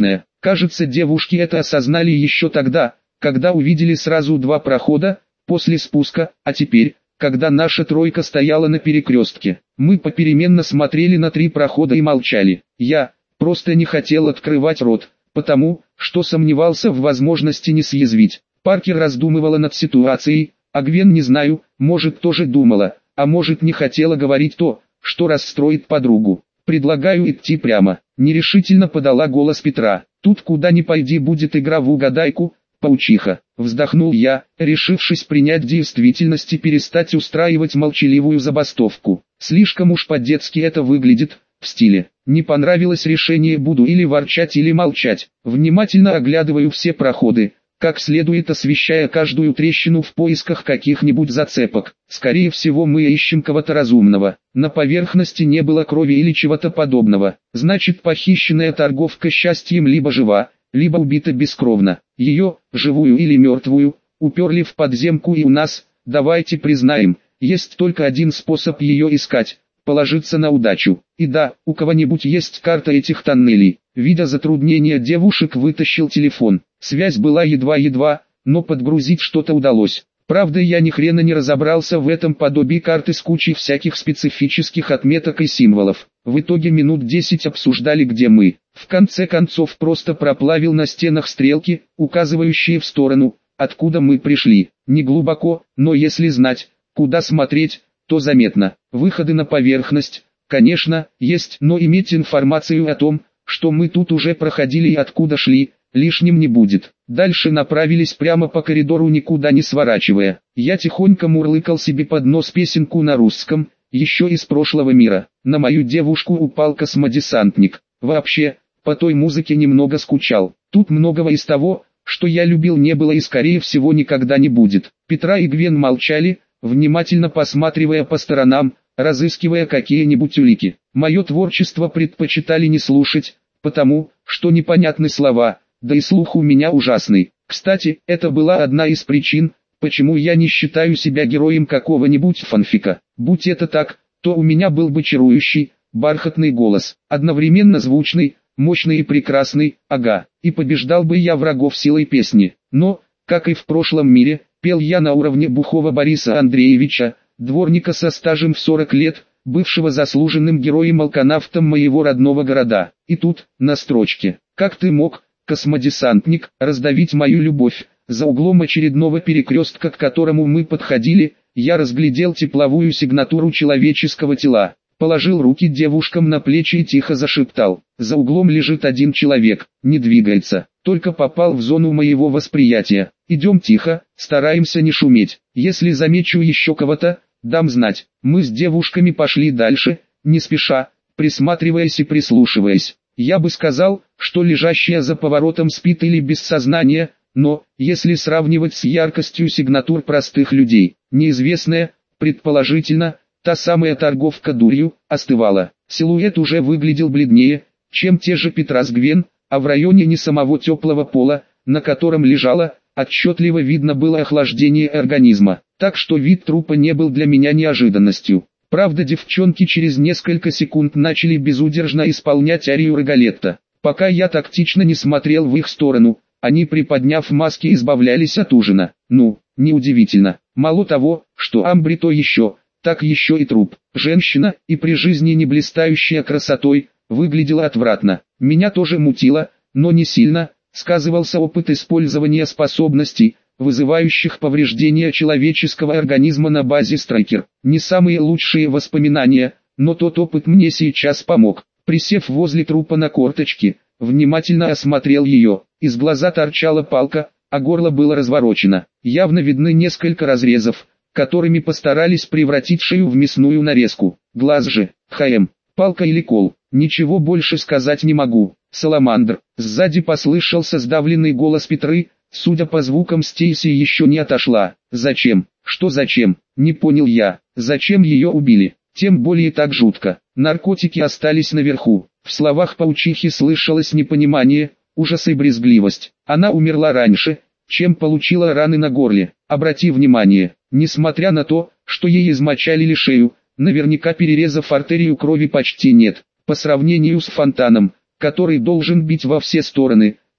Кажется, девушки это осознали еще тогда, когда увидели сразу два прохода, после спуска, а теперь, когда наша тройка стояла на перекрестке, мы попеременно смотрели на три прохода и молчали. Я просто не хотел открывать рот, потому что сомневался в возможности не съязвить. Паркер раздумывала над ситуацией, а Гвен, не знаю, может тоже думала, а может не хотела говорить то, что расстроит подругу. «Предлагаю идти прямо», — нерешительно подала голос Петра. «Тут куда ни пойди будет игра в угадайку, паучиха». Вздохнул я, решившись принять действительность и перестать устраивать молчаливую забастовку. Слишком уж по-детски это выглядит, в стиле. Не понравилось решение, буду или ворчать, или молчать. Внимательно оглядываю все проходы, как следует освещая каждую трещину в поисках каких-нибудь зацепок. Скорее всего, мы ищем кого-то разумного. На поверхности не было крови или чего-то подобного. Значит, похищенная торговка счастьем либо жива, либо убита бескровно. Ее, живую или мертвую, уперли в подземку, и у нас, давайте признаем, есть только один способ ее искать — положиться на удачу. И да, у кого-нибудь есть карта этих тоннелей. Видя затруднения девушек, вытащил телефон. Связь была едва-едва, но подгрузить что-то удалось. Правда, я ни хрена не разобрался в этом подобии карты с кучей всяких специфических отметок и символов. В итоге минут 10 обсуждали, где мы. В конце концов просто проплавил на стенах стрелки, указывающие в сторону, откуда мы пришли. Не глубоко, но если знать, куда смотреть, то заметно. Выходы на поверхность, конечно, есть, но иметь информацию о том, что мы тут уже проходили и откуда шли, лишним не будет. Дальше направились прямо по коридору, никуда не сворачивая. Я тихонько мурлыкал себе под нос песенку на русском, еще из прошлого мира. На мою девушку упал космодесантник. Вообще, по той музыке немного скучал. Тут многого из того, что я любил, не было и скорее всего никогда не будет. Петра и Гвен молчали, внимательно посматривая по сторонам, разыскивая какие-нибудь улики. Мое творчество предпочитали не слушать, потому что непонятны слова, да и слух у меня ужасный. Кстати, это была одна из причин, почему я не считаю себя героем какого-нибудь фанфика. Будь это так, то у меня был бы чарующий, бархатный голос, одновременно звучный, мощный и прекрасный, ага, и побеждал бы я врагов силой песни. Но, как и в прошлом мире, пел я на уровне бухого Бориса Андреевича, дворника со стажем в 40 лет, бывшего заслуженным героем-алканавтом моего родного города. И тут, на строчке: «Как ты мог, космодесантник, раздавить мою любовь?» За углом очередного перекрестка, к которому мы подходили, я разглядел тепловую сигнатуру человеческого тела. Положил руки девушкам на плечи и тихо зашептал: «За углом лежит один человек, не двигается, только попал в зону моего восприятия. Идем тихо, стараемся не шуметь. Если замечу еще кого-то, дам знать». Мы с девушками пошли дальше, не спеша, присматриваясь и прислушиваясь. Я бы сказал, что лежащая за поворотом спит или без сознания, но, если сравнивать с яркостью сигнатур простых людей, неизвестная, предположительно, та самая торговка дурью, остывала. Силуэт уже выглядел бледнее, чем те же Петра с Гвен, а в районе не самого теплого пола, на котором лежала, отчетливо видно было охлаждение организма. Так что вид трупа не был для меня неожиданностью. Правда, девчонки через несколько секунд начали безудержно исполнять арию Риголетто. Пока я тактично не смотрел в их сторону, они, приподняв маски, избавлялись от ужина. Ну, неудивительно. Мало того, что Амбри то еще, так еще и труп. Женщина, и при жизни не блистающая красотой, выглядела отвратно. Меня тоже мутило, но не сильно. Сказывался опыт использования способностей, вызывающих повреждения человеческого организма на базе Страйкер. Не самые лучшие воспоминания, но тот опыт мне сейчас помог. Присев возле трупа на корточки, внимательно осмотрел ее. Из глаза торчала палка, а горло было разворочено. Явно видны несколько разрезов, которыми постарались превратить шею в мясную нарезку. Глаз же, палка или кол, ничего больше сказать не могу. Саламандр. Сзади послышался сдавленный голос Петры. Судя по звукам, Стейси еще не отошла. Зачем? Что зачем? Не понял я. Зачем ее убили? Тем более так жутко. Наркотики остались наверху. В словах паучихи слышалось непонимание, ужас и брезгливость. Она умерла раньше, чем получила раны на горле. Обрати внимание, несмотря на то, что ей измочалили шею, наверняка перерезав артерию, крови почти нет. По сравнению с фонтаном, который должен бить во все стороны,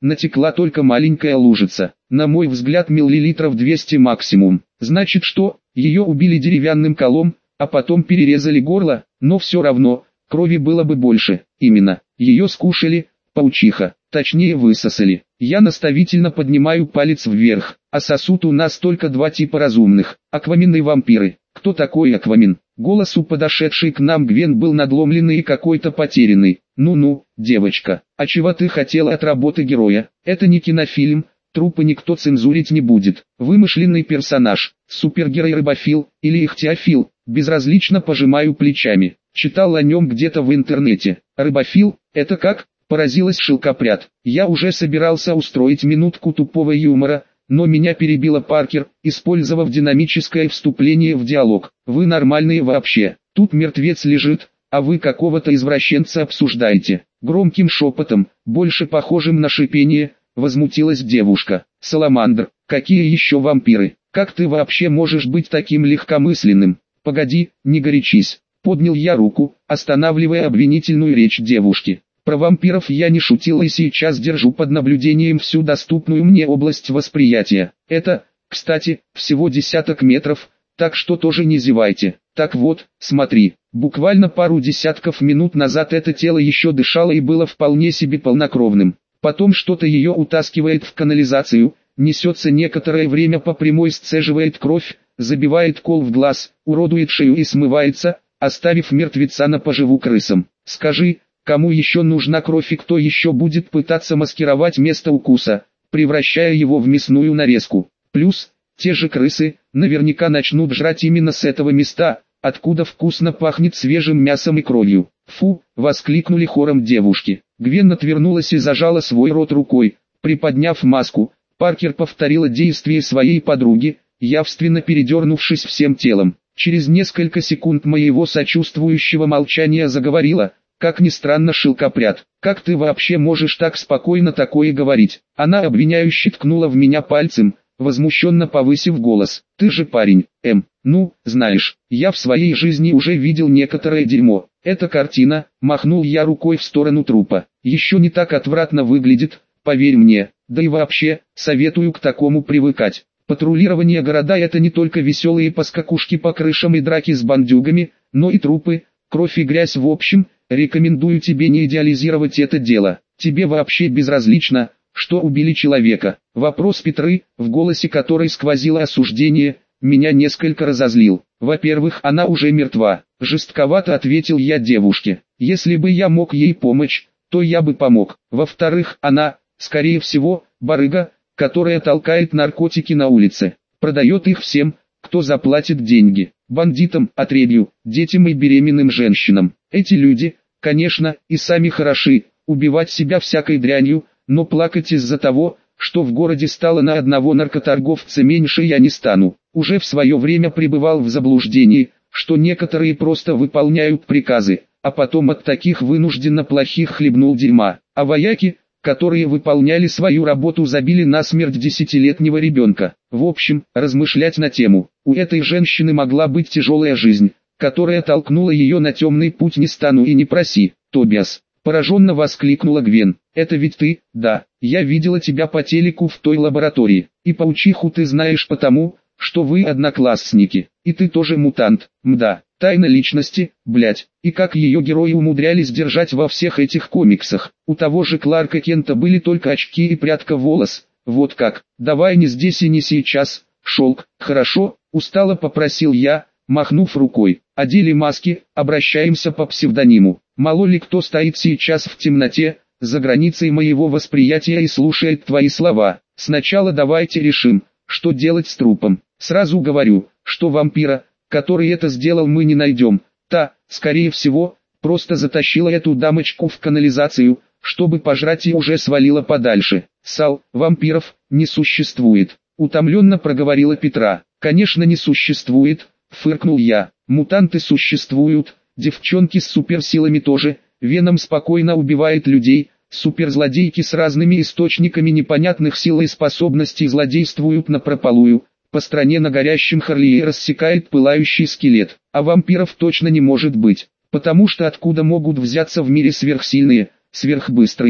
натекла только маленькая лужица. На мой взгляд, миллилитров 200 максимум. Значит что, ее убили деревянным колом, а потом перерезали горло, но все равно, крови было бы больше. Именно, ее скушали, паучиха, точнее высосали. Я наставительно поднимаю палец вверх, а сосуд у нас только два типа разумных, аквамин и вампиры. Кто такой Аквамин? Голос у подошедшей к нам Гвен был надломленный и какой-то потерянный. Ну-ну, девочка, а чего ты хотела от работы героя? Это не кинофильм, трупы никто цензурить не будет. Вымышленный персонаж, супергерой-рыбофил или ихтиофил, безразлично пожимаю плечами. Читал о нем где-то в интернете. Рыбофил, это как? Поразилась шелкопряд. Я уже собирался устроить минутку тупого юмора, но меня перебила Паркер, использовав динамическое вступление в диалог. Вы нормальные вообще, тут мертвец лежит, а вы какого-то извращенца обсуждаете. Громким шепотом, больше похожим на шипение, возмутилась девушка. Саламандр, какие еще вампиры? Как ты вообще можешь быть таким легкомысленным? Погоди, не горячись. Поднял я руку, останавливая обвинительную речь девушки. Про вампиров я не шутил и сейчас держу под наблюдением всю доступную мне область восприятия. Это, кстати, всего десяток метров, так что тоже не зевайте. Так вот, смотри, буквально пару десятков минут назад это тело еще дышало и было вполне себе полнокровным. Потом что-то ее утаскивает в канализацию, несется некоторое время по прямой, сцеживает кровь, забивает кол в глаз, уродует шею и смывается, оставив мертвеца на поживу крысам. Скажи, кому еще нужна кровь и кто еще будет пытаться маскировать место укуса, превращая его в мясную нарезку? Плюс, те же крысы, наверняка начнут жрать именно с этого места, откуда вкусно пахнет свежим мясом и кровью. Фу, воскликнули хором девушки. Гвен отвернулась и зажала свой рот рукой, приподняв маску. Паркер повторила действия своей подруги, явственно передернувшись всем телом. Через несколько секунд моего сочувствующего молчания заговорила, как ни странно, шелкопряд. Как ты вообще можешь так спокойно такое говорить? Она обвиняюще ткнула в меня пальцем, возмущенно повысив голос. Ты же парень, ну, знаешь, я в своей жизни уже видел некоторое дерьмо. Эта картина, махнул я рукой в сторону трупа, еще не так отвратно выглядит, поверь мне. Да и вообще, советую к такому привыкать. Патрулирование города — это не только веселые поскакушки по крышам и драки с бандюгами, но и трупы, кровь и грязь в общем. Рекомендую тебе не идеализировать это дело. Тебе вообще безразлично, что убили человека. Вопрос Петры, в голосе которой сквозило осуждение, меня несколько разозлил. Во-первых, она уже мертва. Жестковато ответил я девушке. Если бы я мог ей помочь, то я бы помог. Во-вторых, она, скорее всего, барыга, которая толкает наркотики на улице. Продает их всем, кто заплатит деньги. Бандитам, отребью, детям и беременным женщинам. Эти люди, конечно, и сами хороши, убивать себя всякой дрянью, но плакать из-за того, что в городе стало на одного наркоторговца меньше, я не стану. Уже в свое время пребывал в заблуждении, что некоторые просто выполняют приказы, а потом от таких вынужденно плохих хлебнул дерьма. А вояки, которые выполняли свою работу, забили насмерть 10-летнего ребенка. В общем, размышлять на тему. У этой женщины могла быть тяжелая жизнь, которая толкнула ее на темный путь. Не стану и не проси, Тобиас. Пораженно воскликнула Гвен. Это ведь ты? Да, я видела тебя по телеку в той лаборатории. И паучиху ты знаешь потому, что вы одноклассники. И ты тоже мутант. Мда, тайна личности, блять. И как ее герои умудрялись держать во всех этих комиксах. У того же Кларка Кента были только очки и прядка волос. Вот как. Давай не здесь и не сейчас. Шелк, хорошо, устало попросил я, махнув рукой. Одели маски, обращаемся по псевдониму. Мало ли кто стоит сейчас в темноте, за границей моего восприятия и слушает твои слова. Сначала давайте решим, что делать с трупом. Сразу говорю, что вампира, который это сделал, мы не найдем. Та, скорее всего, просто затащила эту дамочку в канализацию, чтобы пожрать, и уже свалила подальше. Сал, вампиров, не существует. Утомленно проговорила Петра. Конечно не существует, фыркнул я. Мутанты существуют, девчонки с суперсилами тоже. Веном спокойно убивает людей. Суперзлодейки с разными источниками непонятных сил и способностей злодействуют напропалую. По стране на горящем Харлее рассекает пылающий скелет. А вампиров точно не может быть. Потому что откуда могут взяться в мире сверхсильные, сверхбыстрые,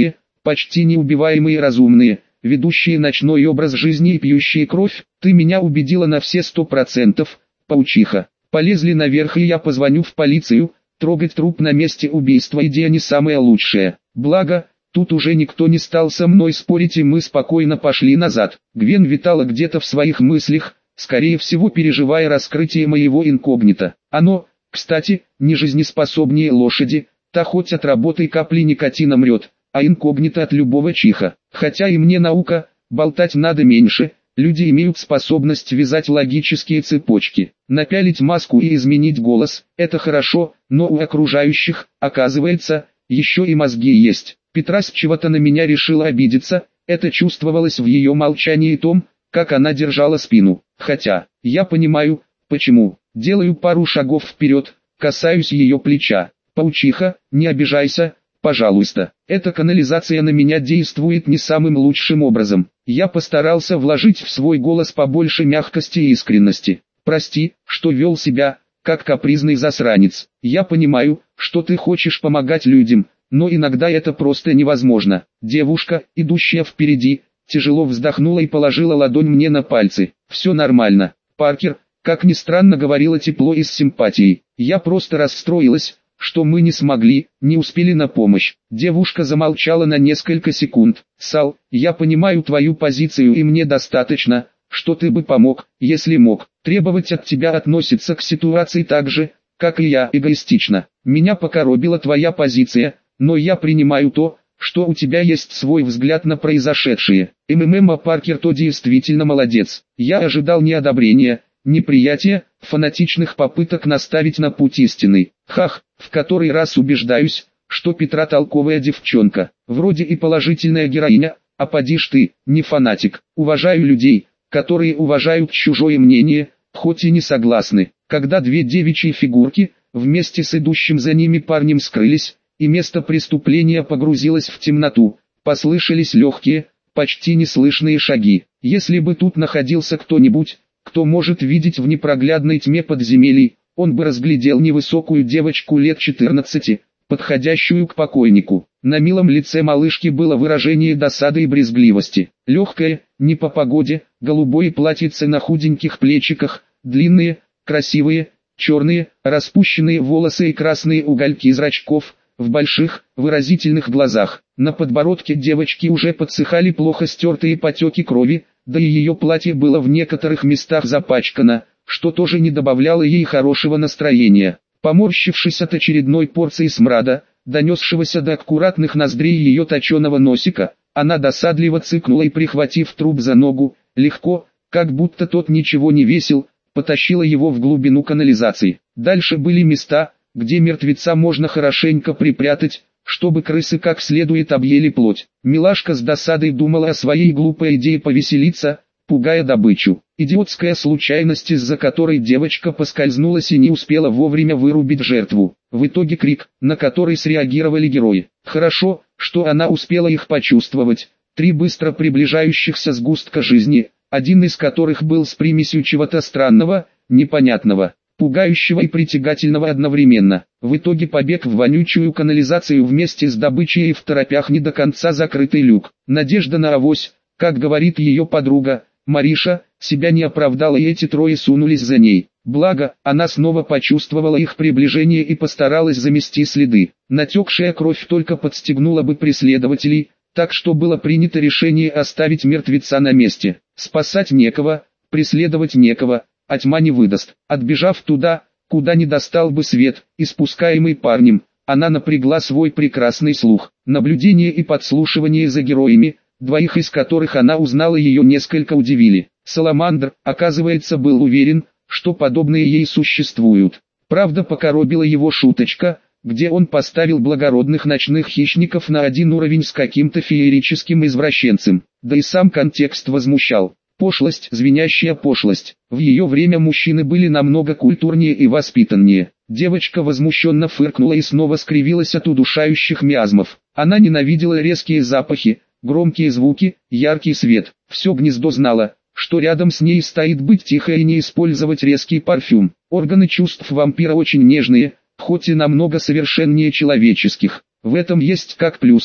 почти неубиваемые разумные, ведущие ночной образ жизни и пьющие кровь. Ты меня убедила на все 100%, паучиха. Полезли наверх, и я позвоню в полицию. Трогать труп на месте убийства идея не самая лучшая. Благо, тут уже никто не стал со мной спорить, и мы спокойно пошли назад. Гвен витала где-то в своих мыслях, скорее всего переживая раскрытие моего инкогнито. Оно, кстати, не жизнеспособнее лошади, та хоть от работы капли никотина мрет, а инкогнито от любого чиха. Хотя и мне наука, болтать надо меньше. Люди имеют способность вязать логические цепочки. Напялить маску и изменить голос – это хорошо, но у окружающих, оказывается, еще и мозги есть. Петра с чего-то на меня решила обидеться, это чувствовалось в ее молчании и том, как она держала спину. Хотя, я понимаю, почему. Делаю пару шагов вперед, касаюсь ее плеча. Паучиха, не обижайся, пожалуйста. Эта канализация на меня действует не самым лучшим образом. Я постарался вложить в свой голос побольше мягкости и искренности. Прости, что вел себя, как капризный засранец. Я понимаю, что ты хочешь помогать людям, но иногда это просто невозможно. Девушка, идущая впереди, тяжело вздохнула и положила ладонь мне на пальцы. Все нормально. Паркер, как ни странно, говорила тепло и с симпатией. Я просто расстроилась, что мы не успели на помощь. Девушка замолчала на несколько секунд. Сал, я понимаю твою позицию, и мне достаточно, что ты бы помог, если мог. Требовать от тебя относится к ситуации так же, как и я, эгоистично. Меня покоробила твоя позиция, но я принимаю то, что у тебя есть свой взгляд на произошедшее. А Паркер то действительно молодец. Я ожидал не одобрения, неприятия, фанатичных попыток наставить на путь истины. Хах, в который раз убеждаюсь, что Петра толковая девчонка, вроде и положительная героиня, а поди ж ты, не фанатик. Уважаю людей, которые уважают чужое мнение, хоть и не согласны. Когда две девичьи фигурки, вместе с идущим за ними парнем скрылись, и место преступления погрузилось в темноту, послышались легкие, почти неслышные шаги. Если бы тут находился кто-нибудь, кто может видеть в непроглядной тьме подземелий, он бы разглядел невысокую девочку лет 14, подходящую к покойнику. На милом лице малышки было выражение досады и брезгливости. Легкое, не по погоде, голубое платьице на худеньких плечиках, длинные, красивые, черные, распущенные волосы и красные угольки зрачков, в больших, выразительных глазах. На подбородке девочки уже подсыхали плохо стертые потеки крови, да и ее платье было в некоторых местах запачкано, что тоже не добавляло ей хорошего настроения. Поморщившись от очередной порции смрада, донесшегося до аккуратных ноздрей ее точеного носика, она досадливо цыкнула и, прихватив труп за ногу, легко, как будто тот ничего не весил, потащила его в глубину канализации. Дальше были места, где мертвеца можно хорошенько припрятать, чтобы крысы как следует объели плоть. Милашка с досадой думала о своей глупой идее повеселиться, пугая добычу. Идиотская случайность, из-за которой девочка поскользнулась и не успела вовремя вырубить жертву. В итоге крик, на который среагировали герои. Хорошо, что она успела их почувствовать. Три быстро приближающихся сгустка жизни, один из которых был с примесью чего-то странного, непонятного, пугающего и притягательного одновременно. В итоге побег в вонючую канализацию вместе с добычей и второпях не до конца закрытый люк. Надежда на авось, как говорит ее подруга, Мариша, себя не оправдала, и эти трое сунулись за ней. Благо, она снова почувствовала их приближение и постаралась замести следы. Натекшая кровь только подстегнула бы преследователей, так что было принято решение оставить мертвеца на месте. Спасать некого, преследовать некого, а тьма не выдаст. Отбежав туда, куда не достал бы свет, испускаемый парнем, она напрягла свой прекрасный слух. Наблюдение и подслушивание за героями, двоих из которых она узнала, ее несколько удивили. Саламандр, оказывается, был уверен, что подобные ей существуют. Правда, покоробила его шуточка, где он поставил благородных ночных хищников на один уровень с каким-то феерическим извращенцем. Да и сам контекст возмущал. Пошлость, звенящая пошлость. В ее время мужчины были намного культурнее и воспитаннее. Девочка возмущенно фыркнула и снова скривилась от удушающих миазмов. Она ненавидела резкие запахи, громкие звуки, яркий свет. Все гнездо знало, что рядом с ней стоит быть тихо и не использовать резкий парфюм. Органы чувств вампира очень нежные, хоть и намного совершеннее человеческих. В этом есть как плюсы,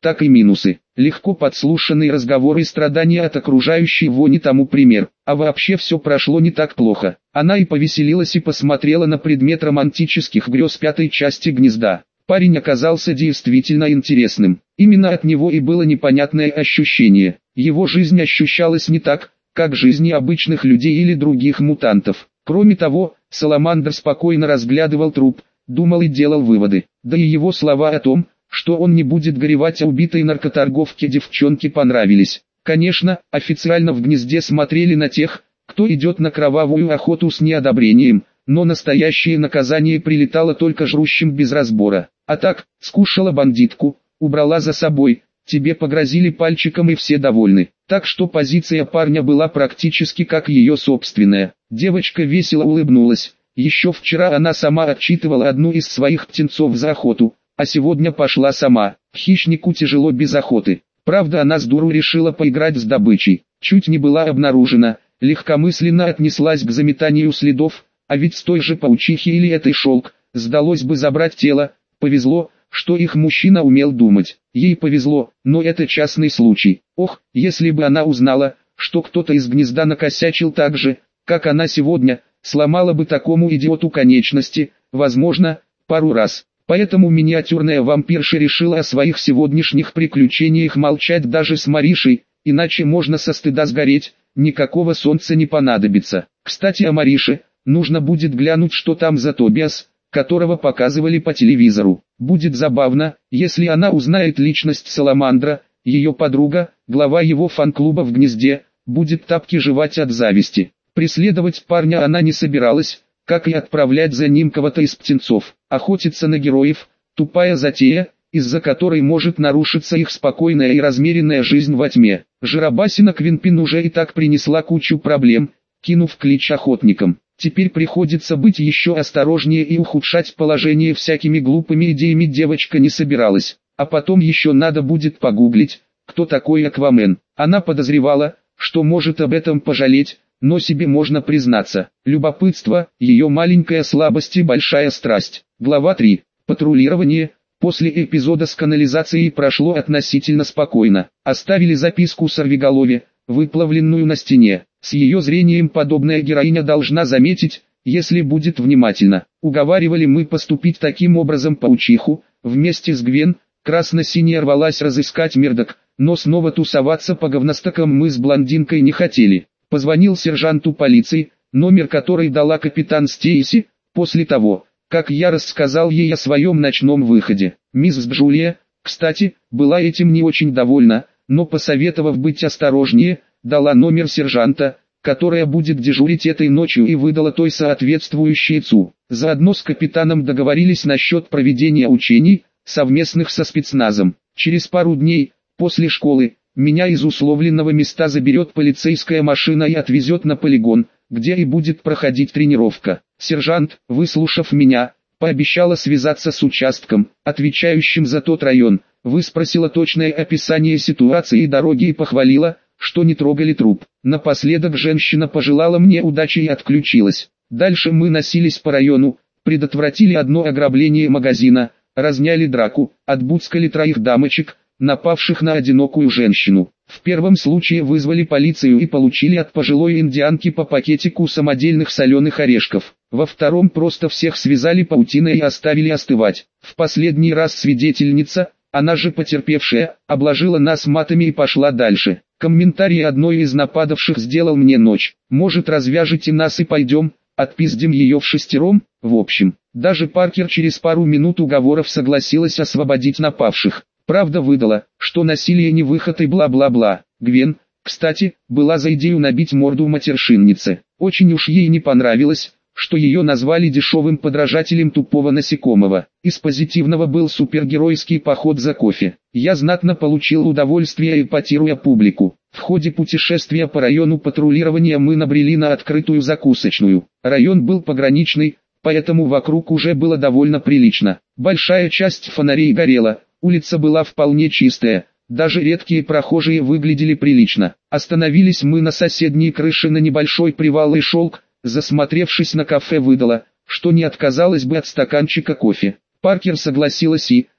так и минусы. Легко подслушанные разговоры и страдания от окружающей вони тому пример. А вообще все прошло не так плохо. Она и повеселилась и посмотрела на предмет романтических грез пятой части «Гнезда». Парень оказался действительно интересным. Именно от него и было непонятное ощущение. Его жизнь ощущалась не так, как жизни обычных людей или других мутантов. Кроме того, Саламандр спокойно разглядывал труп, думал и делал выводы. Да и его слова о том, что он не будет горевать о убитой наркоторговке девчонке, понравились. Конечно, официально в «Гнезде» смотрели на тех, кто идет на кровавую охоту, с неодобрением, но настоящее наказание прилетало только жрущим без разбора. А так, скушала бандитку, убрала за собой, тебе погрозили пальчиком и все довольны. Так что позиция парня была практически как ее собственная. Девочка весело улыбнулась. Еще вчера она сама отчитывала одну из своих птенцов за охоту, а сегодня пошла сама. Хищнику тяжело без охоты. Правда, она с дуру решила поиграть с добычей. Чуть не была обнаружена, легкомысленно отнеслась к заметанию следов, а ведь с той же паучихи или этой шелк, сдалось бы забрать тело. Повезло, что их мужчина умел думать. Ей повезло, но это частный случай. Ох, если бы она узнала, что кто-то из «Гнезда» накосячил так же, как она сегодня, сломала бы такому идиоту конечности, возможно, пару раз. Поэтому миниатюрная вампирша решила о своих сегодняшних приключениях молчать даже с Маришей, иначе можно со стыда сгореть, никакого солнца не понадобится. Кстати, о Марише, нужно будет глянуть, что там за Тобиас, которого показывали по телевизору. Будет забавно, если она узнает личность Саламандра, ее подруга, глава его фан-клуба в «Гнезде», будет тапки жевать от зависти. Преследовать парня она не собиралась, как и отправлять за ним кого-то из птенцов. Охотиться на героев – тупая затея, из-за которой может нарушиться их спокойная и размеренная жизнь во тьме. Жиробасина Квинпин уже и так принесла кучу проблем, кинув клич охотникам. Теперь приходится быть еще осторожнее и ухудшать положение всякими глупыми идеями девочка не собиралась. А потом еще надо будет погуглить, кто такой Аквамен. Она подозревала, что может об этом пожалеть, но себе можно признаться. Любопытство – ее маленькая слабость и большая страсть. Глава 3. Патрулирование. После эпизода с канализацией прошло относительно спокойно. Оставили записку сорвиголове, выплавленную на стене. С ее зрением подобная героиня должна заметить, если будет внимательно. Уговаривали мы поступить таким образом паучиху. Вместе с Гвен, красно-синяя рвалась разыскать Мирдок, но снова тусоваться по говностокам мы с блондинкой не хотели. Позвонил сержанту полиции, номер которой дала капитан Стейси, после того, как я рассказал ей о своем ночном выходе. Мисс Джулия, кстати, была этим не очень довольна, но посоветовав быть осторожнее, дала номер сержанта, которая будет дежурить этой ночью, и выдала той соответствующее ЦУ. Заодно с капитаном договорились насчет проведения учений, совместных со спецназом. Через пару дней, после школы, меня из условленного места заберет полицейская машина и отвезет на полигон, где и будет проходить тренировка. Сержант, выслушав меня, пообещала связаться с участком, отвечающим за тот район, выспросила точное описание ситуации и дороги и похвалила, что не трогали труп. Напоследок женщина пожелала мне удачи и отключилась. Дальше мы носились по району, предотвратили одно ограбление магазина, разняли драку, отбуцкали 3 дамочек, напавших на одинокую женщину. В первом случае вызвали полицию и получили от пожилой индианки по пакетику самодельных соленых орешков. Во втором просто всех связали паутиной и оставили остывать. В последний раз свидетельница, она же потерпевшая, обложила нас матами и пошла дальше. Комментарий одной из нападавших сделал мне ночь. Может, развяжете нас и пойдем, отпиздим ее вшестером? В общем, даже Паркер через пару минут уговоров согласилась освободить напавших. Правда, выдала, что насилие не выход и бла-бла-бла. Гвен, кстати, была за идею набить морду матершиннице. Очень уж ей не понравилось, что ее назвали дешевым подражателем тупого насекомого. Из позитивного был супергеройский поход за кофе. Я знатно получил удовольствие, эпатируя публику. В ходе путешествия по району патрулирования мы набрели на открытую закусочную. Район был пограничный, поэтому вокруг уже было довольно прилично. Большая часть фонарей горела. Улица была вполне чистая, даже редкие прохожие выглядели прилично. Остановились мы на соседней крыше на небольшой привал, и Шелк, засмотревшись на кафе, выдала, что не отказалась бы от стаканчика кофе. Паркер согласилась и,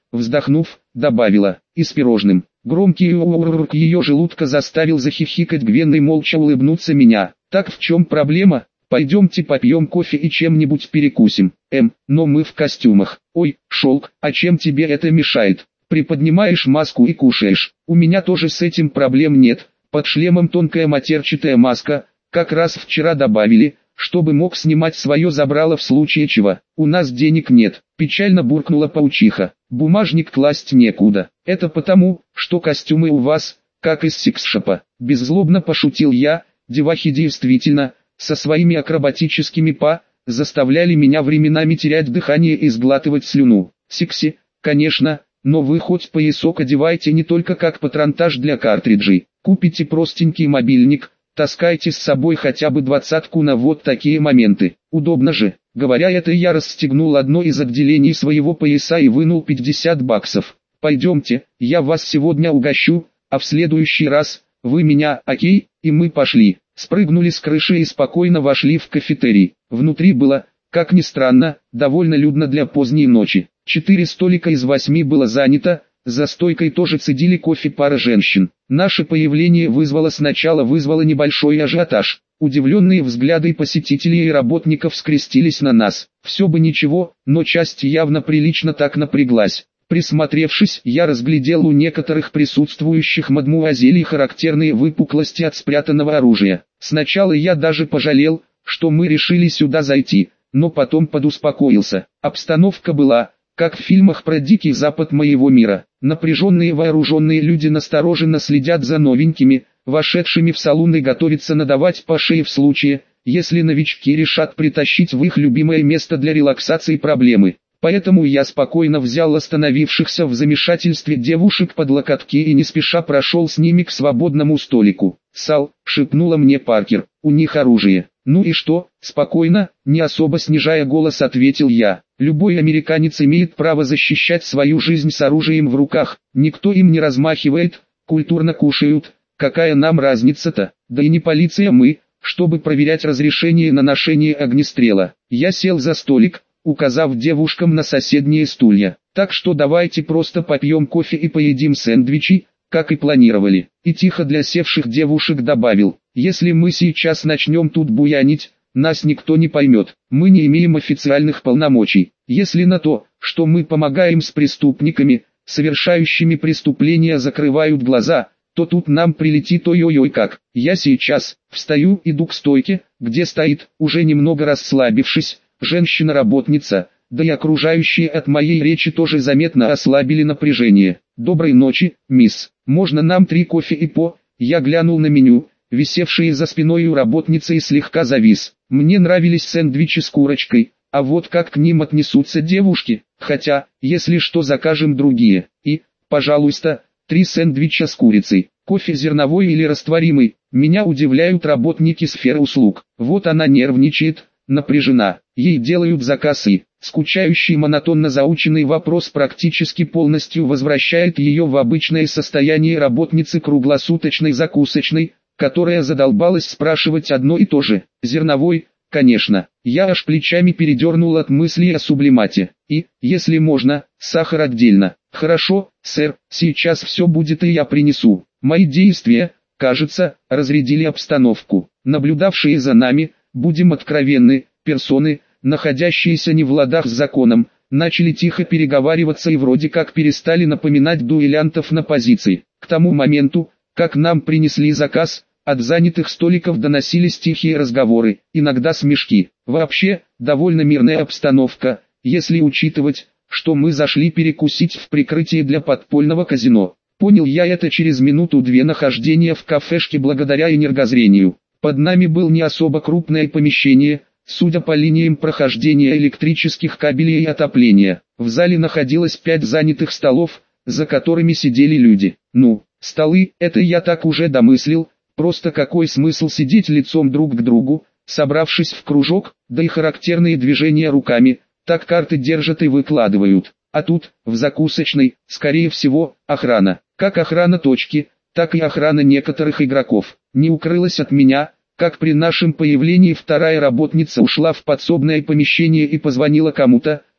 вздохнув, добавила, и с пирожным. Громкий ур ее желудка заставил захихикать Гвен и молча улыбнуться меня. Так в чем проблема? Пойдемте попьем кофе и чем-нибудь перекусим. Но мы в костюмах. Ой, шелк, а чем тебе это мешает? Приподнимаешь маску и кушаешь. У меня тоже с этим проблем нет. Под шлемом тонкая матерчатая маска, как раз вчера добавили, чтобы мог снимать свое забрало в случае чего. У нас денег нет, печально буркнула паучиха. Бумажник класть некуда. Это потому, что костюмы у вас, как из секс-шопа. Беззлобно пошутил я, девахи действительно, со своими акробатическими заставляли меня временами терять дыхание и сглатывать слюну. Секси, конечно, но вы хоть поясок одевайте не только как патронтаж для картриджей. Купите простенький мобильник, таскайте с собой хотя бы 20-ку на вот такие моменты. Удобно же. Говоря это, я расстегнул одно из отделений своего пояса и вынул 50 баксов. Пойдемте, я вас сегодня угощу, а в следующий раз, вы меня, окей? И мы пошли. Спрыгнули с крыши и спокойно вошли в кафетерий. Внутри было, как ни странно, довольно людно для поздней ночи. 4 столика из 8 было занято, за стойкой тоже цедили кофе пара женщин. Наше появление вызвало небольшой ажиотаж. Удивленные взгляды посетителей и работников скрестились на нас. Все бы ничего, но часть явно прилично так напряглась. Присмотревшись, я разглядел у некоторых присутствующих мадмуазелей характерные выпуклости от спрятанного оружия. Сначала я даже пожалел, что мы решили сюда зайти, но потом подуспокоился. Обстановка была, как в фильмах про Дикий Запад моего мира. Напряженные вооруженные люди настороженно следят за новенькими, вошедшими в салон, и готовятся надавать по шее в случае, если новички решат притащить в их любимое место для релаксации проблемы. Поэтому я спокойно взял остановившихся в замешательстве девушек под локотки и не спеша прошел с ними к свободному столику. «Сал», — шепнула мне Паркер, — «у них оружие». «Ну и что?» — спокойно, не особо снижая голос, ответил я. «Любой американец имеет право защищать свою жизнь с оружием в руках, никто им не размахивает, культурно кушают, какая нам разница-то, да и не полиция мы, чтобы проверять разрешение на ношение огнестрела». Я сел за столик, указав девушкам на соседние стулья. «Так что давайте просто попьем кофе и поедим сэндвичи, как и планировали». И тихо для севших девушек добавил: «Если мы сейчас начнем тут буянить, нас никто не поймет, мы не имеем официальных полномочий. Если на то, что мы помогаем с преступниками, совершающими преступления, закрывают глаза, то тут нам прилетит ой-ой-ой как». Я сейчас встаю, иду к стойке, где стоит, уже немного расслабившись, женщина-работница, да и окружающие от моей речи тоже заметно ослабили напряжение. «Доброй ночи, мисс. Можно нам 3 кофе и по...» Я глянул на меню, висевшие за спиной у работницы, и слегка завис. Мне нравились сэндвичи с курочкой, а вот как к ним отнесутся девушки, хотя, если что, закажем другие. И, пожалуйста, 3 сэндвича с курицей. Кофе зерновой или растворимый. Меня удивляют работники сферы услуг. Вот она нервничает, напряжена. Ей делают заказ, и скучающий монотонно заученный вопрос практически полностью возвращает ее в обычное состояние работницы круглосуточной закусочной, которая задолбалась спрашивать одно и то же. Зерновой, конечно. Я аж плечами передернул от мысли о сублимате. И, если можно, сахар отдельно. «Хорошо, сэр, сейчас все будет и я принесу». Мои действия, кажется, разрядили обстановку. Наблюдавшие за нами, будем откровенны, персоны, находящиеся не в ладах с законом, начали тихо переговариваться и вроде как перестали напоминать дуэлянтов на позиции. К тому моменту, как нам принесли заказ, от занятых столиков доносились тихие разговоры, иногда смешки. Вообще, довольно мирная обстановка, если учитывать, что мы зашли перекусить в прикрытии для подпольного казино. Понял я это через минуту-две нахождения в кафешке благодаря энергозрению. Под нами было не особо крупное помещение, судя по линиям прохождения электрических кабелей и отопления. В зале находилось 5 занятых столов, за которыми сидели люди. Ну, столы, это я так уже домыслил, просто какой смысл сидеть лицом друг к другу, собравшись в кружок, да и характерные движения руками, так карты держат и выкладывают. А тут, в закусочной, скорее всего, охрана. Как охрана точки, так и охрана некоторых игроков. Не укрылась от меня, как при нашем появлении вторая работница ушла в подсобное помещение и позвонила кому-то,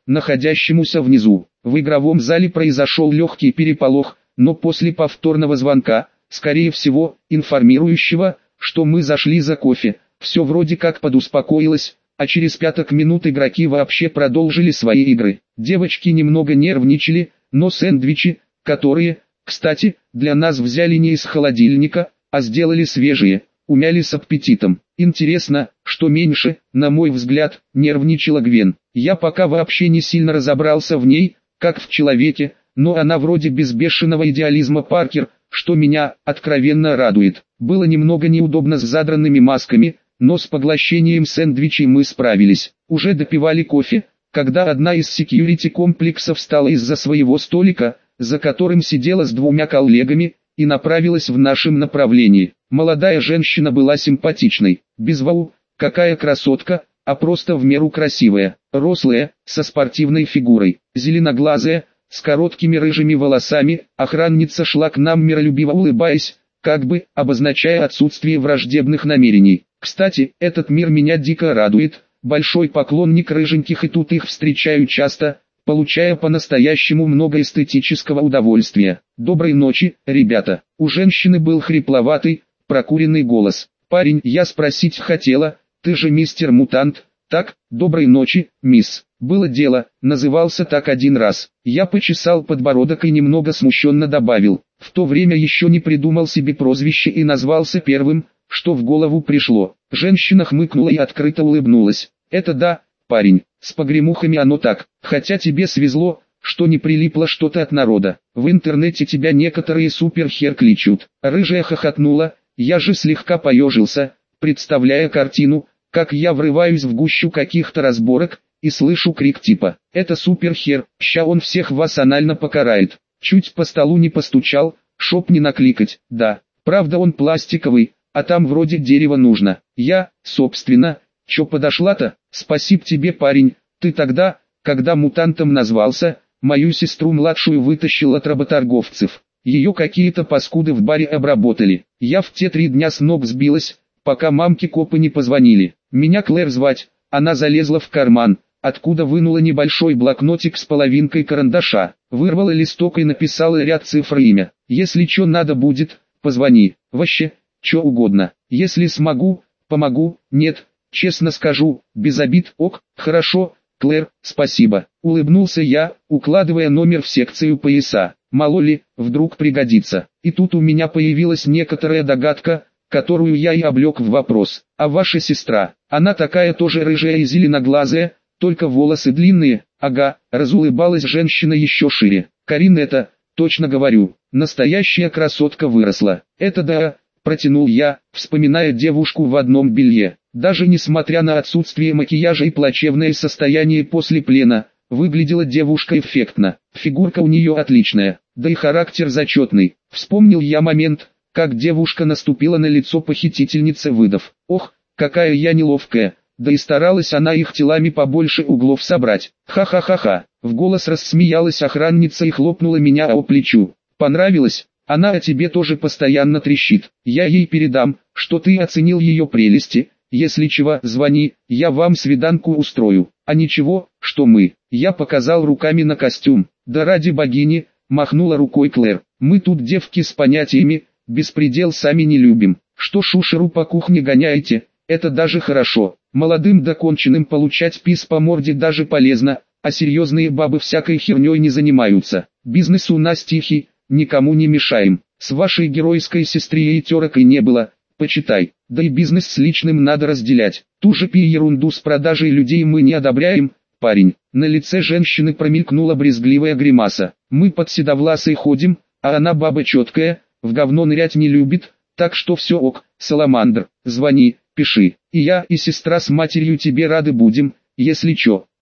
находящемуся внизу. В игровом зале произошел легкий переполох, но после повторного звонка, скорее всего, информирующего, что мы зашли за кофе, все вроде как подуспокоилось, а через 5 минут игроки вообще продолжили свои игры. Девочки немного нервничали, но сэндвичи, которые, кстати, для нас взяли не из холодильника, а сделали свежие, умяли с аппетитом. Интересно, что меньше, на мой взгляд, нервничала Гвен. Я пока вообще не сильно разобрался в ней, как в человеке, но она вроде без бешеного идеализма Паркер, что меня откровенно радует. Было немного неудобно с задранными масками, но с поглощением сэндвичей мы справились. Уже допивали кофе, когда одна из секьюрити-комплекса встала из-за своего столика, за которым сидела с 2 коллегами, и направилась в нашем направлении. Молодая женщина была симпатичной, без вау, какая красотка, а просто в меру красивая, рослая, со спортивной фигурой, зеленоглазая, с короткими рыжими волосами. Охранница шла к нам миролюбиво улыбаясь, как бы обозначая отсутствие враждебных намерений. Кстати, этот мир меня дико радует, большой поклонник рыженьких и тут их встречаю часто, получая по-настоящему много эстетического удовольствия. Доброй ночи, ребята. У женщины был хрипловатый, прокуренный голос. Парень, я спросить хотела, ты же мистер Мутант? Так, доброй ночи, мисс. Было дело, назывался так один раз. Я почесал подбородок и немного смущенно добавил. В то время еще не придумал себе прозвище и назвался первым, что в голову пришло. Женщина хмыкнула и открыто улыбнулась. Это да, парень, с погремухами оно так, хотя тебе свезло, что не прилипло что-то от народа. В интернете тебя некоторые суперхер кличут. Рыжая хохотнула, я же слегка поежился, представляя картину, как я врываюсь в гущу каких-то разборок, и слышу крик типа «Это суперхер, ща он всех вас анально покарает». Чуть по столу не постучал, чтоб не накликать. Да, правда он пластиковый, а там вроде дерева нужно. Я, собственно, чё подошла-то? Спасибо тебе, парень, ты тогда, когда мутантом назвался, мою сестру младшую вытащил от работорговцев. Ее какие-то паскуды в баре обработали. Я в те 3 дня с ног сбилась, пока мамке копы не позвонили. Меня Клэр звать, она залезла в карман, откуда вынула небольшой блокнотик с половинкой карандаша, вырвала листок и написала ряд цифр и имя. Если чё надо будет, позвони, вообще, чё угодно. Если смогу, помогу, нет, честно скажу, без обид. Ок, хорошо, Клэр, спасибо. Улыбнулся я, укладывая номер в секцию пояса. Мало ли, вдруг пригодится. И тут у меня появилась некоторая догадка, которую я и облег в вопрос. А ваша сестра, она такая тоже рыжая и зеленоглазая, только волосы длинные? Ага, разулыбалась женщина еще шире. Карин, это, точно говорю, настоящая красотка выросла. Это да, протянул я, вспоминая девушку в одном белье. Даже несмотря на отсутствие макияжа и плачевное состояние после плена, выглядела девушка эффектно. Фигурка у нее отличная, да и характер зачетный. Вспомнил я момент, как девушка наступила на лицо похитительницы, выдав: «Ох, какая я неловкая», да и старалась она их телами побольше углов собрать. Ха-ха-ха-ха. В голос рассмеялась охранница и хлопнула меня по плечу. Понравилось? Она о тебе тоже постоянно трещит. Я ей передам, что ты оценил ее прелести. Если чего, звони, я вам свиданку устрою. А ничего, что мы. Я показал руками на костюм. Да ради богини, махнула рукой Клэр. Мы тут девки с понятиями, беспредел сами не любим. Что шушеру по кухне гоняете, это даже хорошо. Молодым доконченным получать пис по морде даже полезно, а серьезные бабы всякой херней не занимаются. Бизнес у нас тихий, никому не мешаем. С вашей геройской сестрой терок и не было, почитай. Да и бизнес с личным надо разделять. Ту же ерунду с продажей людей мы не одобряем, парень. На лице женщины промелькнула брезгливая гримаса. Мы под седовласой ходим, а она баба четкая, в говно нырять не любит, так что все ок, Саламандр, звони, пиши. И я, и сестра с матерью тебе рады будем, если чё.